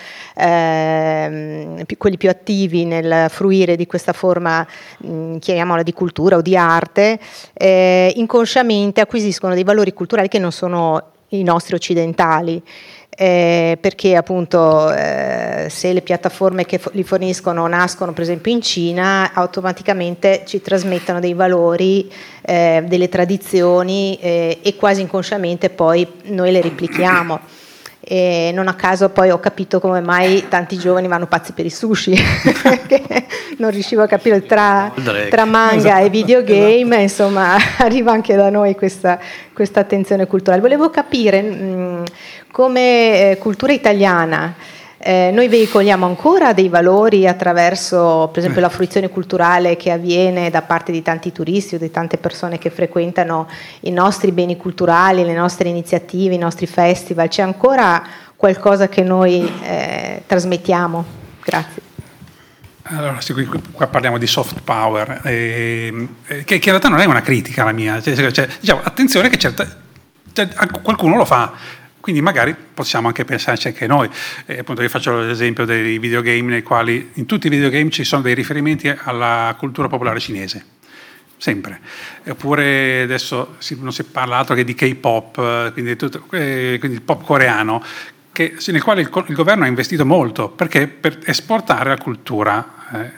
eh, quelli più attivi nel fruire di questa forma mh, chiamiamola di cultura o di arte, eh, inconsciamente acquisiscono dei valori culturali che non sono i nostri occidentali, eh, perché appunto eh, se le piattaforme che li forniscono nascono per esempio in Cina, automaticamente ci trasmettono dei valori, eh, delle tradizioni eh, e quasi inconsciamente poi noi le replichiamo. E non a caso poi ho capito come mai tanti giovani vanno pazzi per i sushi perché non riuscivo a capire tra, tra manga e videogame, insomma arriva anche da noi questa, questa attenzione culturale. Volevo capire mh, come eh, cultura italiana eh, noi veicoliamo ancora dei valori attraverso per esempio la fruizione culturale che avviene da parte di tanti turisti o di tante persone che frequentano i nostri beni culturali, le nostre iniziative, i nostri festival. C'è ancora qualcosa che noi eh, trasmettiamo? Grazie. Allora, sì, qui, qua parliamo di soft power, eh, che, che in realtà non è una critica la mia, cioè, cioè, diciamo, attenzione che certa, cioè, qualcuno lo fa, quindi magari possiamo anche pensarci anche noi. Eh, appunto io faccio l'esempio dei videogame nei quali in tutti i videogame ci sono dei riferimenti alla cultura popolare cinese, sempre. Oppure adesso si, non si parla altro che di K-pop, quindi, tutto, eh, quindi il pop coreano, che, nel quale il, il governo ha investito molto, perché per esportare la cultura. Eh,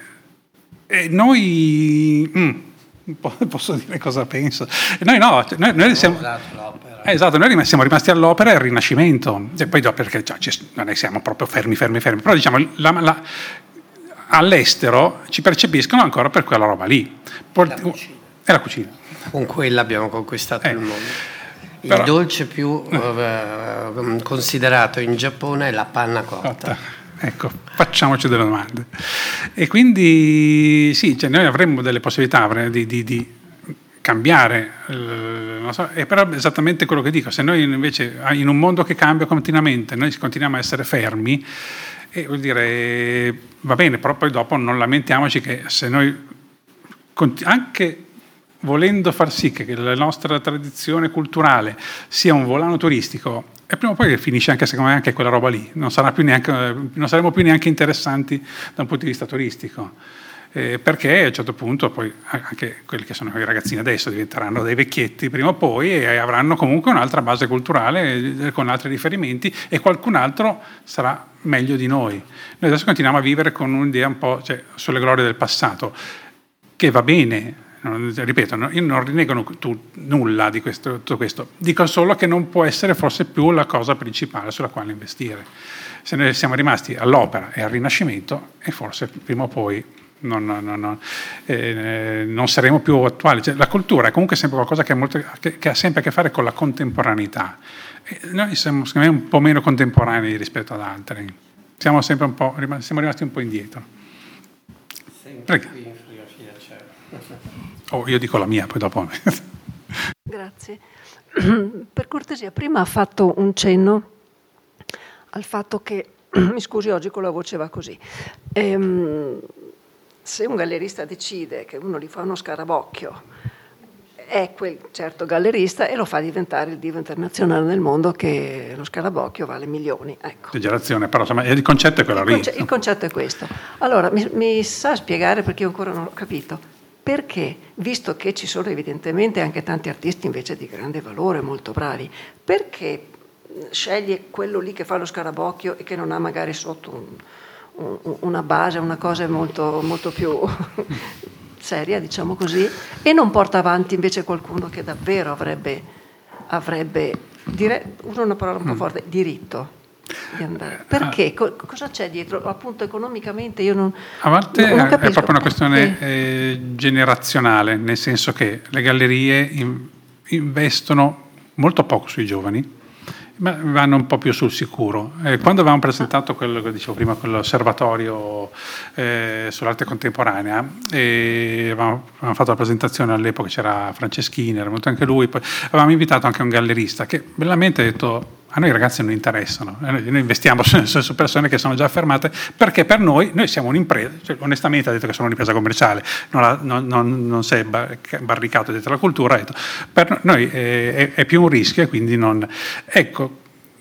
e noi... Mm, posso dire cosa penso? Noi no, noi, noi siamo... Eh, esatto, noi siamo rimasti all'opera e al Rinascimento, e poi dopo perché cioè, non è che siamo proprio fermi, fermi, fermi, però diciamo la, la, all'estero ci percepiscono ancora per quella roba lì. Port- la cucina. È la cucina. Con quella abbiamo conquistato eh. il mondo. Il Però, dolce più eh, considerato in Giappone è la panna cotta. cotta. Ecco, facciamoci delle domande. E quindi sì, cioè noi avremmo delle possibilità di, di, di cambiare, eh, non so, è però esattamente quello che dico. Se noi invece in un mondo che cambia continuamente noi continuiamo a essere fermi, e vuol dire va bene, però poi dopo non lamentiamoci che se noi anche volendo far sì che la nostra tradizione culturale sia un volano turistico, e prima o poi finisce anche secondo me anche quella roba lì, non sarà più neanche, non saremo più neanche interessanti da un punto di vista turistico, eh, perché a un certo punto poi anche quelli che sono i ragazzini adesso diventeranno dei vecchietti prima o poi e avranno comunque un'altra base culturale con altri riferimenti e qualcun altro sarà meglio di noi. Noi adesso continuiamo a vivere con un'idea un po', cioè, sulle glorie del passato, che va bene. Ripeto, io non rinnego tu, nulla di questo, tutto questo, dico solo che non può essere forse più la cosa principale sulla quale investire. Se noi siamo rimasti all'opera e al Rinascimento, e forse prima o poi non, non, non, eh, non saremo più attuali. Cioè, la cultura è comunque sempre qualcosa che, è molto, che, che ha sempre a che fare con la contemporaneità. E noi siamo secondo me un po' meno contemporanei rispetto ad altri. Siamo sempre un po', siamo rimasti un po' indietro. Prego. Oh, io dico la mia, poi dopo. Grazie. Per cortesia, prima ha fatto un cenno al fatto che, mi scusi oggi con la voce va così, ehm, se un gallerista decide che uno gli fa uno scarabocchio, è quel certo gallerista e lo fa diventare il divo internazionale nel mondo, che lo scarabocchio vale milioni. Ecco. Esagerazione, però insomma, il concetto è quello il lì. Conce- il concetto è questo. Allora, mi, mi sa spiegare, perché io ancora non l'ho capito, perché, visto che ci sono evidentemente anche tanti artisti invece di grande valore, molto bravi, perché sceglie quello lì che fa lo scarabocchio e che non ha magari sotto un, un, una base, una cosa molto, molto più seria, diciamo così, e non porta avanti invece qualcuno che davvero avrebbe, avrebbe dire, uso una parola un po' forte, diritto di andare. Perché? Co- cosa c'è dietro? Appunto economicamente io non A volte non, non è proprio una questione eh. eh, generazionale, nel senso che le gallerie in, investono molto poco sui giovani, ma vanno un po' più sul sicuro. Eh, quando avevamo presentato quello che dicevo prima, quell'osservatorio eh, sull'arte contemporanea, e avevamo, avevamo fatto la presentazione, all'epoca c'era Franceschini, era venuto anche lui, poi avevamo invitato anche un gallerista che bellamente ha detto: a noi i ragazzi non interessano, noi, noi investiamo su, su persone che sono già affermate, perché per noi, noi siamo un'impresa, cioè, onestamente ha detto che sono un'impresa commerciale, non, ha, non, non, non si è barricato dietro la cultura, ha detto, per noi è, è più un rischio e quindi non... Ecco,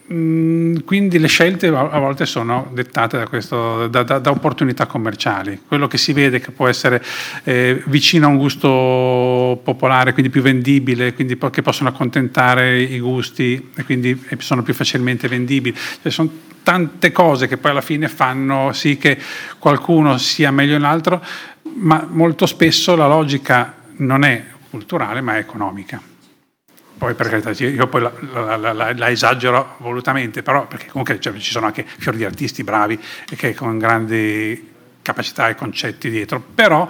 quindi le scelte a volte sono dettate da, questo, da, da, da opportunità commerciali. Quello che si vede che può essere eh, vicino a un gusto popolare, quindi più vendibile, quindi che possono accontentare i gusti e quindi sono più facilmente vendibili. Cioè, sono tante cose che poi alla fine fanno sì che qualcuno sia meglio dell'altro, ma molto spesso la logica non è culturale ma è economica. Poi per carità, io poi la, la, la, la, la esagero volutamente, però perché comunque cioè, ci sono anche fior di artisti bravi e che con grandi capacità e concetti dietro, però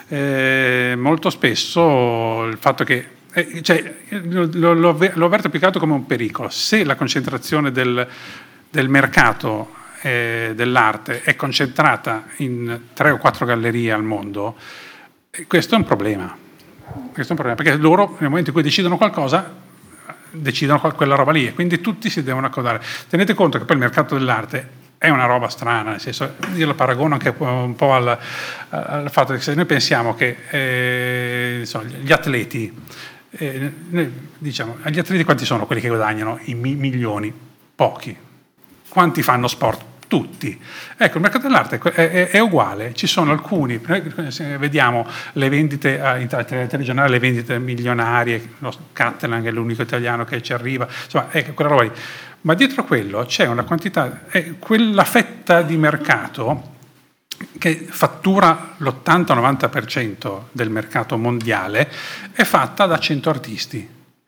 eh, molto spesso il fatto che eh, cioè, lo, lo, lo avverto più che altro come un pericolo. Se la concentrazione del, del mercato eh, dell'arte è concentrata in tre o quattro gallerie al mondo, eh, questo è un problema. Questo è un problema, perché loro nel momento in cui decidono qualcosa decidono quella roba lì e quindi tutti si devono accodare. Tenete conto che poi il mercato dell'arte è una roba strana, nel senso, io lo paragono anche un po' al, al fatto che se noi pensiamo che eh, insomma, gli atleti eh, noi diciamo, gli atleti quanti sono quelli che guadagnano i mi- milioni? Pochi. Quanti fanno sport? Tutti. Ecco, il mercato dell'arte è, è, è uguale, ci sono alcuni, noi vediamo le vendite in telegiornale, le vendite milionarie, lo Cattelan è l'unico italiano che ci arriva, insomma, ecco, quella roba lì. Ma dietro quello c'è una quantità, è quella fetta di mercato che fattura l'ottanta novanta per cento del mercato mondiale, è fatta da cento artisti.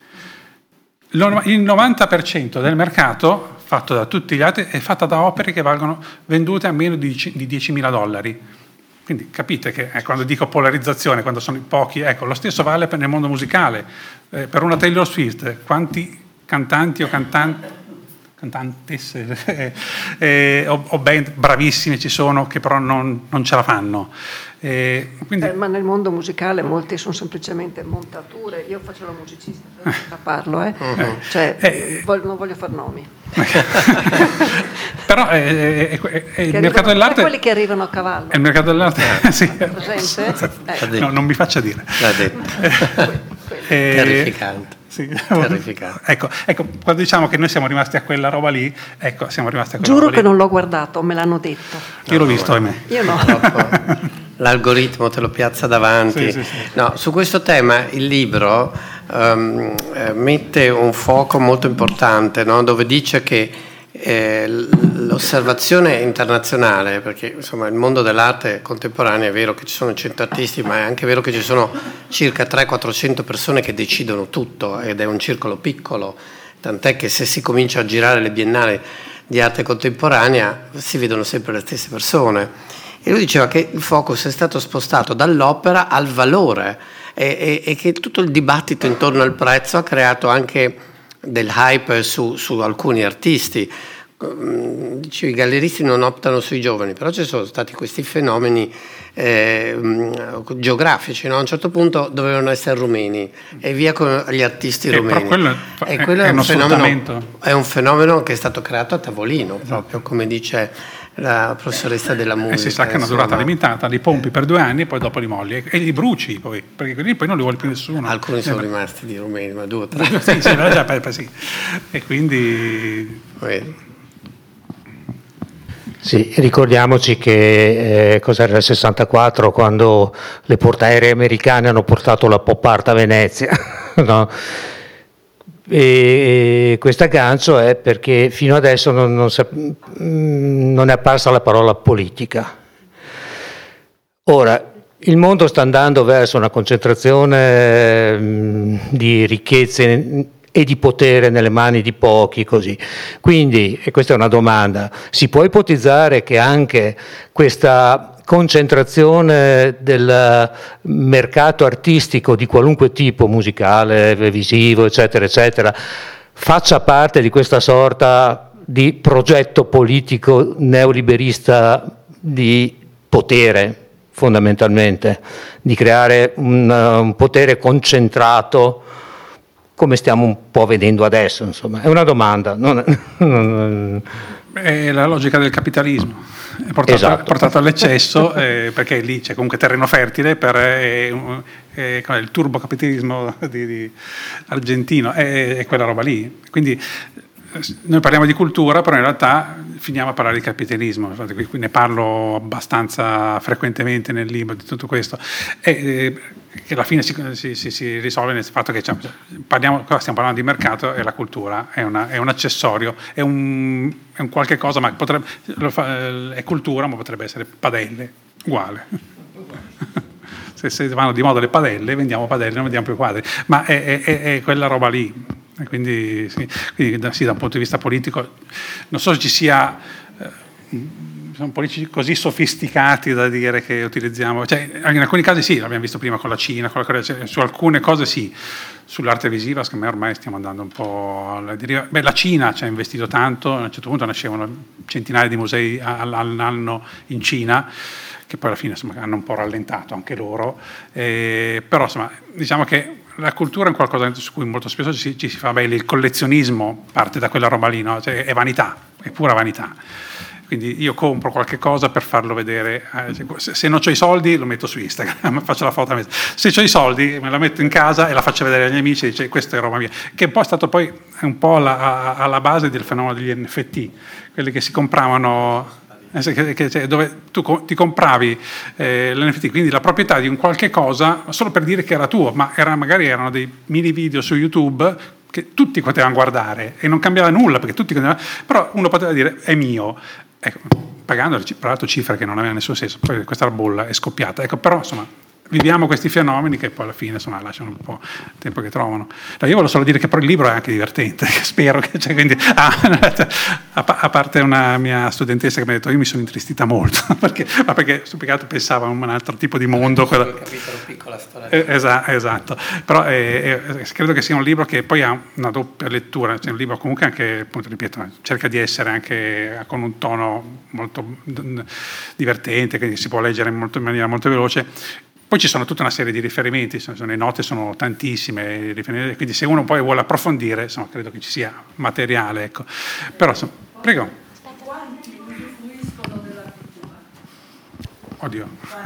Il novanta per cento del mercato fatto da tutti gli altri è fatta da opere che valgono vendute a meno di diecimila dollari. Quindi capite che eh, quando dico polarizzazione, quando sono pochi, ecco, lo stesso vale per nel mondo musicale. Eh, per una Taylor Swift, quanti cantanti o cantanti cantantesse eh, eh, o, o band bravissime ci sono che però non, non ce la fanno. Eh, quindi... eh, ma nel mondo musicale molti sono semplicemente montature. Io faccio la musicista, la parlo, eh? Uh-huh. Cioè, eh, voglio, non voglio far nomi. Però è, è, è, è il mercato dell'arte, quelli che arrivano a cavallo. È il mercato dell'arte, eh, sì. Presente? Eh. No, non mi faccia dire. L'ha detto. eh, Terrificante. Sì. Terrificante. Ecco, ecco, quando diciamo che noi siamo rimasti a quella roba lì, ecco, siamo rimasti a quella Giuro roba che lì. non l'ho guardato, me l'hanno detto. Io l'ho visto, ahimè. Io no. L'algoritmo te lo piazza davanti. Sì, sì, sì. No, su questo tema il libro um, eh, mette un fuoco molto importante, no? Dove dice che eh, l'osservazione internazionale, perché insomma il mondo dell'arte contemporanea è vero che ci sono cento artisti, ma è anche vero che ci sono circa trecento quattrocento persone che decidono tutto ed è un circolo piccolo, tant'è che se si comincia a girare le biennali di arte contemporanea si vedono sempre le stesse persone. E lui diceva che il focus è stato spostato dall'opera al valore e, e, e che tutto il dibattito intorno al prezzo ha creato anche del hype su, su alcuni artisti. Dicevo, i galleristi non optano sui giovani, però ci sono stati questi fenomeni eh, geografici, no? A un certo punto dovevano essere rumeni e via con gli artisti eh, rumeni. Però quello è, e quello è, è, un fenomeno, è un fenomeno che è stato creato a tavolino, proprio come dice la professoressa della musica. E si sa che è una durata limitata, li pompi per due anni e poi dopo li molli e, e li bruci poi, perché quelli poi non li vuole più nessuno. Alcuni sono rimasti di rumeni, ma due o tre. sì, sì, già, sì. E quindi... Vedi. Sì, ricordiamoci che eh, cos'era il sessantaquattro quando le portaerei americane hanno portato la pop art a Venezia, no? E questo aggancio è perché fino adesso non, non, non è apparsa la parola politica. Ora, il mondo sta andando verso una concentrazione mh, di ricchezze e di potere nelle mani di pochi, così. Quindi, e questa è una domanda, si può ipotizzare che anche questa concentrazione del mercato artistico di qualunque tipo, musicale, visivo, eccetera, eccetera, faccia parte di questa sorta di progetto politico neoliberista di potere, fondamentalmente, di creare un, un potere concentrato come stiamo un po' vedendo adesso, insomma. È una domanda. Non è... È la logica del capitalismo, è portato, esatto. portato all'eccesso eh, perché lì c'è comunque terreno fertile per eh, eh, il turbocapitalismo di, di argentino, è, è quella roba lì. Quindi noi parliamo di cultura, però in realtà finiamo a parlare di capitalismo, infatti qui ne parlo abbastanza frequentemente nel libro di tutto questo, e eh, che alla fine si, si, si, si risolve nel fatto che cioè, parliamo, stiamo parlando di mercato e la cultura è, una, è un accessorio, è un, è un qualche cosa, ma potrebbe, lo fa, è cultura, ma potrebbe essere padelle, uguale. se, se vanno di moda le padelle, vendiamo padelle, non vendiamo più quadri, ma è, è, è quella roba lì. E quindi, sì, quindi sì, da un punto di vista politico non so se ci sia eh, sono politici così sofisticati da dire che utilizziamo, cioè, in alcuni casi sì, l'abbiamo visto prima con la Cina, con la Corea, cioè, su alcune cose sì, sull'arte visiva secondo me ormai stiamo andando un po' alla deriva. Beh, la Cina ci ha investito tanto, a un certo punto nascevano centinaia di musei all'anno in Cina, che poi alla fine insomma, hanno un po' rallentato anche loro, eh, però insomma diciamo che la cultura è qualcosa su cui molto spesso ci, ci si fa bene, il collezionismo parte da quella roba lì, no? Cioè, è vanità, è pura vanità. Quindi io compro qualche cosa per farlo vedere, se, se non ho i soldi lo metto su Instagram, faccio la foto, se ho i soldi me la metto in casa e la faccio vedere agli amici e dice questa è roba mia, che poi è stato poi un po' alla, alla base del fenomeno degli N F T, quelli che si compravano... Che, che, dove tu ti compravi eh, l'N F T, quindi la proprietà di un qualche cosa solo per dire che era tuo, ma era, magari erano dei mini video su YouTube che tutti potevano guardare e non cambiava nulla perché tutti però uno poteva dire è mio, ecco, pagando tra l'altro cifre che non avevano nessun senso, poi questa bolla è scoppiata, ecco, però insomma viviamo questi fenomeni che poi alla fine insomma, lasciano un po' il tempo che trovano. No, io volevo solo dire che però il libro è anche divertente, spero che cioè, quindi, ah, a parte una mia studentessa che mi ha detto io mi sono intristita molto perché, ma perché stupicato pensava a un altro tipo di mondo. Quello, capitolo, piccola storia. Eh, esatto, esatto, però eh, eh, credo che sia un libro che poi ha una doppia lettura, cioè un libro comunque anche, appunto, ripeto, cerca di essere anche con un tono molto divertente, che si può leggere molto, in maniera molto veloce. Poi ci sono tutta una serie di riferimenti, le note sono tantissime, quindi se uno poi vuole approfondire, insomma, credo che ci sia materiale. Ecco. Però, insomma, prego. Quanti usufruiscono della cultura? Oddio.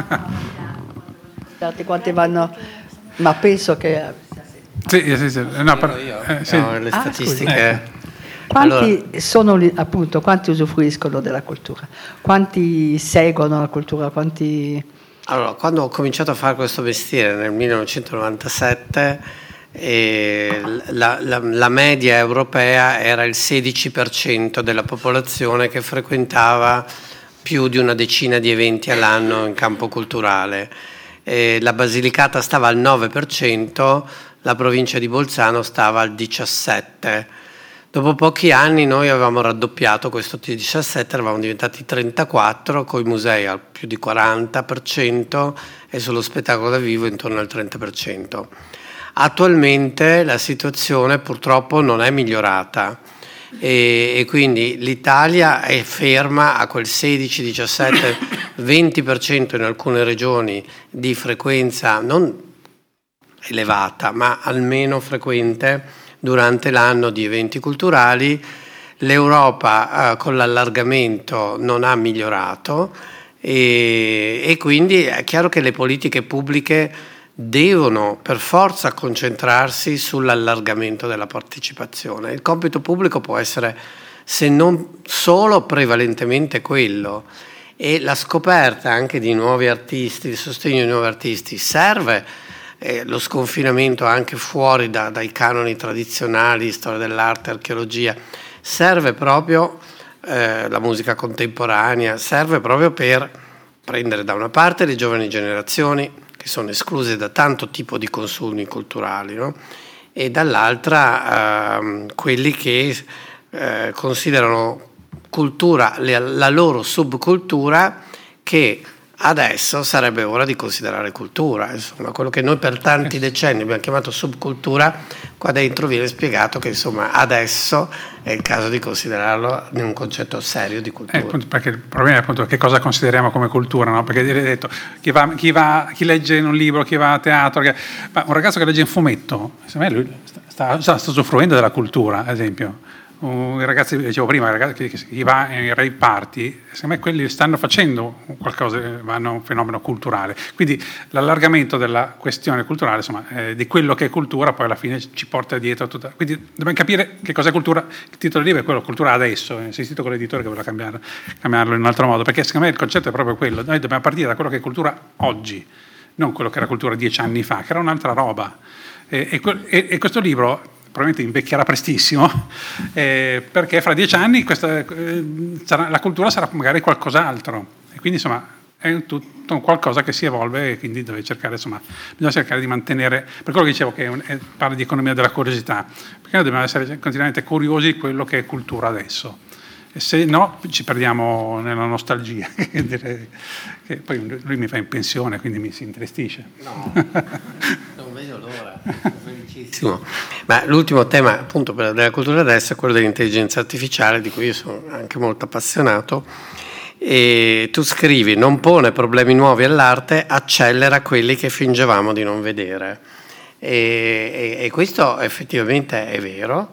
Quanti vanno, ma penso che... Sì, sì, sì. No, però, eh, sì. No, le ah, statistiche... Ecco. Quanti allora. sono appunto, quanti usufruiscono della cultura? Quanti seguono la cultura? Quanti... Allora, quando ho cominciato a fare questo mestiere nel millenovecentonovantasette, eh, la, la, la media europea era il sedici per cento della popolazione che frequentava più di una decina di eventi all'anno in campo culturale. Eh, la Basilicata stava al nove per cento, la provincia di Bolzano stava al diciassette per cento. Dopo pochi anni noi avevamo raddoppiato questo diciassette, eravamo diventati trentaquattro, con i musei al più di quaranta per cento e sullo spettacolo dal vivo intorno al trenta per cento. Attualmente la situazione purtroppo non è migliorata e, e quindi l'Italia è ferma a quel sedici, diciassette, venti per cento in alcune regioni di frequenza non elevata ma almeno frequente durante l'anno di eventi culturali. L'Europa eh, con l'allargamento non ha migliorato e, e quindi è chiaro che le politiche pubbliche devono per forza concentrarsi sull'allargamento della partecipazione. Il compito pubblico può essere se non solo prevalentemente quello. E la scoperta anche di nuovi artisti, il sostegno di nuovi artisti serve, eh, lo sconfinamento anche fuori da, dai canoni tradizionali, storia dell'arte, archeologia, serve proprio, eh, la musica contemporanea, serve proprio per prendere da una parte le giovani generazioni che sono escluse da tanto tipo di consumi culturali, no? E dall'altra eh, quelli che eh, considerano cultura le, la loro subcultura, che adesso sarebbe ora di considerare cultura. Insomma, quello che noi per tanti decenni abbiamo chiamato subcultura, qua dentro viene spiegato che insomma adesso è il caso di considerarlo in un concetto serio di cultura. Eh, appunto, perché il problema è appunto che cosa consideriamo come cultura, no? Perché hai detto chi, va, chi, va, chi legge in un libro, chi va a teatro, che, ma un ragazzo che legge un fumetto, secondo me lui sta, sta, sta usufruendo della cultura, ad esempio. I ragazzi, dicevo prima, i ragazzi che, che va in rave party, secondo me quelli stanno facendo qualcosa, vanno a un fenomeno culturale. Quindi l'allargamento della questione culturale, insomma, eh, di quello che è cultura, poi alla fine ci porta dietro tutta. Quindi dobbiamo capire che cos'è cultura. Il titolo del libro è quello, cultura adesso. Ho insistito con l'editore che voleva cambiarlo, cambiarlo in un altro modo, perché secondo me il concetto è proprio quello. Noi dobbiamo partire da quello che è cultura oggi, non quello che era cultura dieci anni fa, che era un'altra roba. E, e, e questo libro probabilmente invecchierà prestissimo, eh, perché fra dieci anni questa, eh, sarà, la cultura sarà magari qualcos'altro, e quindi insomma è un tutto qualcosa che si evolve, e quindi deve cercare, insomma, bisogna cercare di mantenere, per quello che dicevo che è un, è, parla di economia della curiosità, perché noi dobbiamo essere continuamente curiosi di quello che è cultura adesso, e se no ci perdiamo nella nostalgia, che, che poi lui mi fa in pensione, quindi mi si intristisce. No, non vedo l'ora, felicissimo. Ma l'ultimo tema appunto della cultura adesso è quello dell'intelligenza artificiale, di cui io sono anche molto appassionato, e tu scrivi: non pone problemi nuovi all'arte, accelera quelli che fingevamo di non vedere, e, e, e questo effettivamente è vero.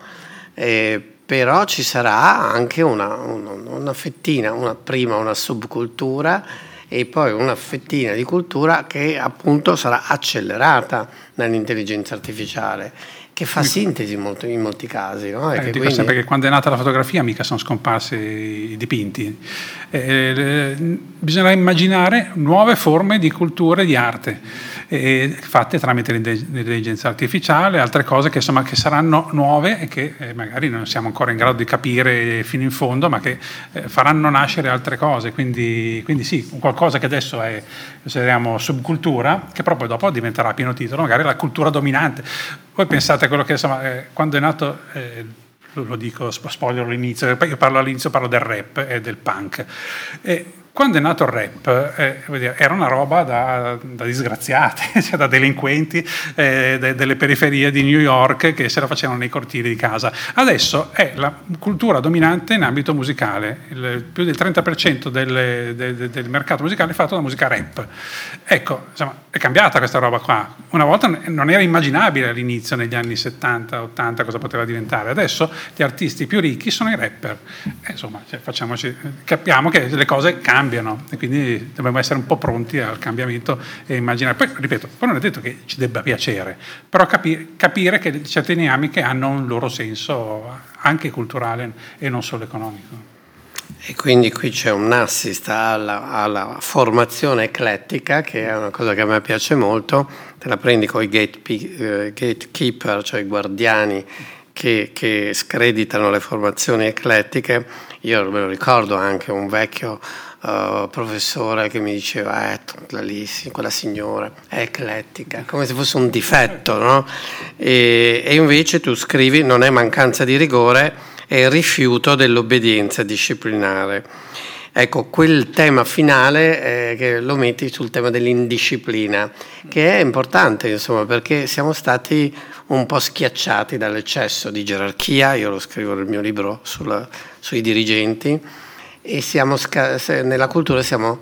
E, però ci sarà anche una, una, una fettina, una, prima una subcultura e poi una fettina di cultura che appunto sarà accelerata dall'intelligenza artificiale, che fa sintesi in, molto, in molti casi. No? Eh, che dico quindi... sempre che quando è nata la fotografia mica sono scomparsi i dipinti. Eh, eh, bisogna immaginare nuove forme di cultura e di arte, eh, fatte tramite l'intelligenza artificiale, altre cose che, insomma, che saranno nuove e che eh, magari non siamo ancora in grado di capire fino in fondo, ma che eh, faranno nascere altre cose. Quindi, quindi sì, qualcosa che adesso è, consideriamo subcultura, che proprio dopo diventerà a pieno titolo magari la cultura dominante. Voi pensate a quello che, insomma, eh, quando è nato, eh, lo, lo dico, spoiler all'inizio, io parlo all'inizio, parlo del rap e del punk. E quando è nato il rap, eh, era una roba da, da disgraziati, cioè da delinquenti eh, de, delle periferie di New York che se la facevano nei cortili di casa. Adesso è la cultura dominante in ambito musicale, il, più del trenta per cento delle, de, de, del mercato musicale è fatto da musica rap. Ecco, insomma, è cambiata questa roba qua. Una volta non era immaginabile all'inizio, negli anni settanta ottanta, cosa poteva diventare. Adesso gli artisti più ricchi sono i rapper. Eh, insomma, cioè, facciamoci, capiamo che le cose cambiano. Cambiano, e quindi dobbiamo essere un po' pronti al cambiamento e immaginare. Poi, ripeto, poi non è detto che ci debba piacere, però capi- capire che certe dinamiche hanno un loro senso anche culturale e non solo economico. E quindi qui c'è un assist alla, alla formazione eclettica, che è una cosa che a me piace molto. Te la prendi con i gate, uh, gatekeeper, cioè i guardiani che, che screditano le formazioni eclettiche. Io me lo ricordo anche un vecchio Uh, professore che mi diceva eh, quella, lì, quella signora è eclettica, come se fosse un difetto, no? E, e invece tu scrivi: non è mancanza di rigore, è il rifiuto dell'obbedienza disciplinare. Ecco, quel tema finale eh, che lo metti sul tema dell'indisciplina, che è importante, insomma, perché siamo stati un po' schiacciati dall'eccesso di gerarchia. Io lo scrivo nel mio libro sulla, sui dirigenti, e siamo nella cultura siamo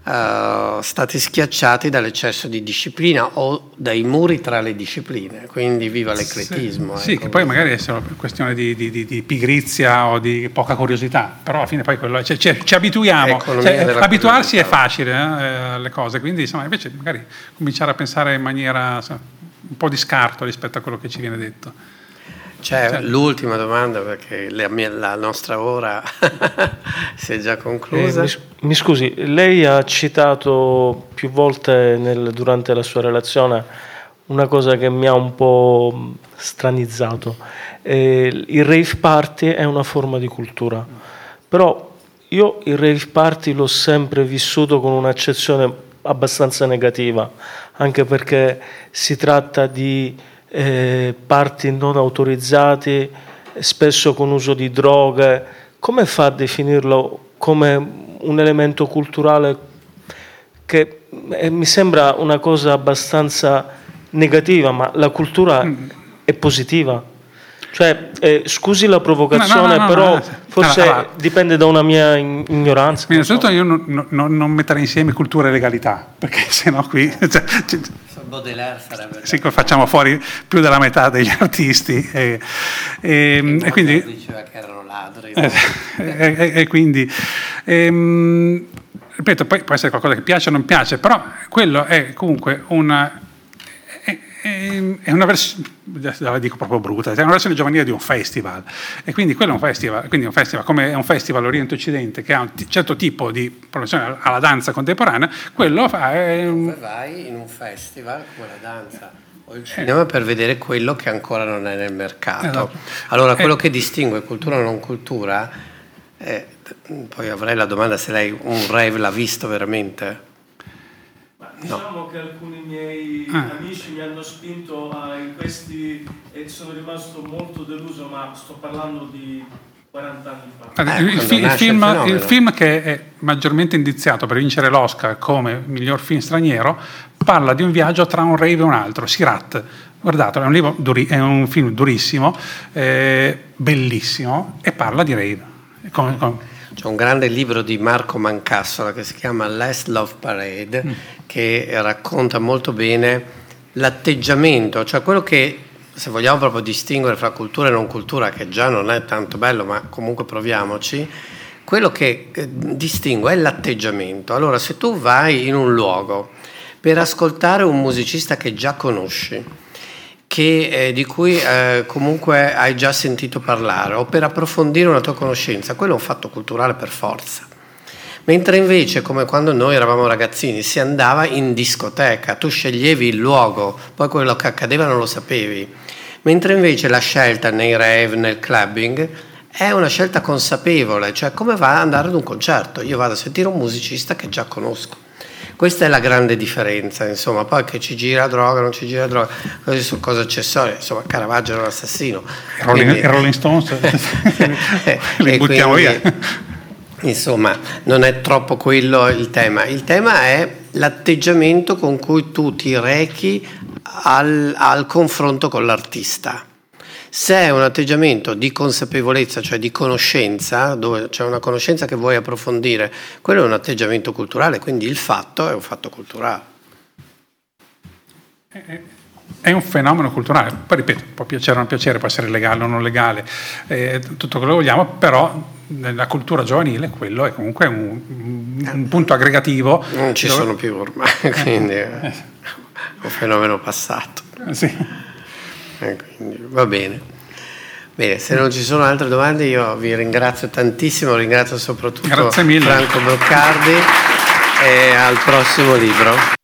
uh, stati schiacciati dall'eccesso di disciplina o dai muri tra le discipline, quindi viva l'ecletismo. Sì, ecco. Che poi magari è solo questione di, di, di, di pigrizia o di poca curiosità, però alla fine poi quello, cioè, ci, ci abituiamo, cioè, abituarsi è facile eh, alle cose, quindi insomma, invece magari cominciare a pensare in maniera, insomma, un po' di scarto rispetto a quello che ci viene detto. C'è certo. l'ultima domanda perché la, mia, la nostra ora si è già conclusa. Eh, mi, mi scusi, lei ha citato più volte nel, durante la sua relazione una cosa che mi ha un po' stranizzato. Eh, il rave party è una forma di cultura, però io il rave party l'ho sempre vissuto con un'accezione abbastanza negativa, anche perché si tratta di Eh, party non autorizzati, spesso con uso di droghe. Come fa a definirlo come un elemento culturale che eh, mi sembra una cosa abbastanza negativa, ma la cultura mm. è positiva? Cioè, eh, scusi la provocazione, no, no, no, però no, no, no. forse no, no, no. dipende da una mia ignoranza. Innanzitutto so. io non, non, non metterei insieme cultura e legalità, perché sennò qui cioè, Baudelaire sarebbe sì, facciamo fuori più della metà degli artisti e, e, e quindi diceva che erano ladri e, e, e quindi e, ripeto, poi può essere qualcosa che piace o non piace, però quello è comunque una è una versione, la dico proprio brutta, è una versione giovanile di un festival, e quindi quello è un festival, quindi un festival come è un festival Oriente-Occidente che ha un t- certo tipo di promozione alla danza contemporanea, quello fa è un... Dove vai in un festival come la danza o il cinema eh. per vedere quello che ancora non è nel mercato. Esatto. Allora quello eh. che distingue cultura o non cultura, eh, poi avrei la domanda se lei un rave l'ha visto veramente. Diciamo no. che alcuni miei ah. amici mi hanno spinto a in questi e sono rimasto molto deluso, ma sto parlando di quaranta anni fa. Eh, il, fi- il, film, il, il film che è maggiormente indiziato per vincere l'Oscar come miglior film straniero parla di un viaggio tra un rave e un altro, Sirat. Guardatelo, è un, libro duri- è un film durissimo, eh, bellissimo, e parla di rave. Con, con... C'è un grande libro di Marco Mancassola che si chiama Last Love Parade, mm. che racconta molto bene l'atteggiamento, cioè quello che, se vogliamo proprio distinguere fra cultura e non cultura, che già non è tanto bello, ma comunque proviamoci, quello che distingue è l'atteggiamento. Allora, se tu vai in un luogo per ascoltare un musicista che già conosci, che, eh, di cui eh, comunque hai già sentito parlare, o per approfondire una tua conoscenza, quello è un fatto culturale per forza. Mentre invece, come quando noi eravamo ragazzini, si andava in discoteca, tu sceglievi il luogo, poi quello che accadeva non lo sapevi. Mentre invece la scelta nei rave, nel clubbing, è una scelta consapevole, cioè come va ad andare ad un concerto. Io vado a sentire un musicista che già conosco. Questa è la grande differenza, insomma, poi che ci gira droga, non ci gira droga, così sono cose accessorie, insomma, Caravaggio era un assassino. I Rolling, Rolling Stones, li buttiamo via. Insomma, non è troppo quello il tema. Il tema è l'atteggiamento con cui tu ti rechi al, al confronto con l'artista. Se è un atteggiamento di consapevolezza, cioè di conoscenza, dove c'è una conoscenza che vuoi approfondire, quello è un atteggiamento culturale, quindi il fatto è un fatto culturale. È un fenomeno culturale, poi ripeto, può piacere o non piacere, può essere legale o non legale, eh, tutto quello che vogliamo, però nella cultura giovanile quello è comunque un, un punto aggregativo. Non ci dove... sono più ormai, quindi è un fenomeno passato. Sì. Quindi, va bene. Bene, se non ci sono altre domande io vi ringrazio tantissimo, ringrazio soprattutto Franco Broccardi e al prossimo libro.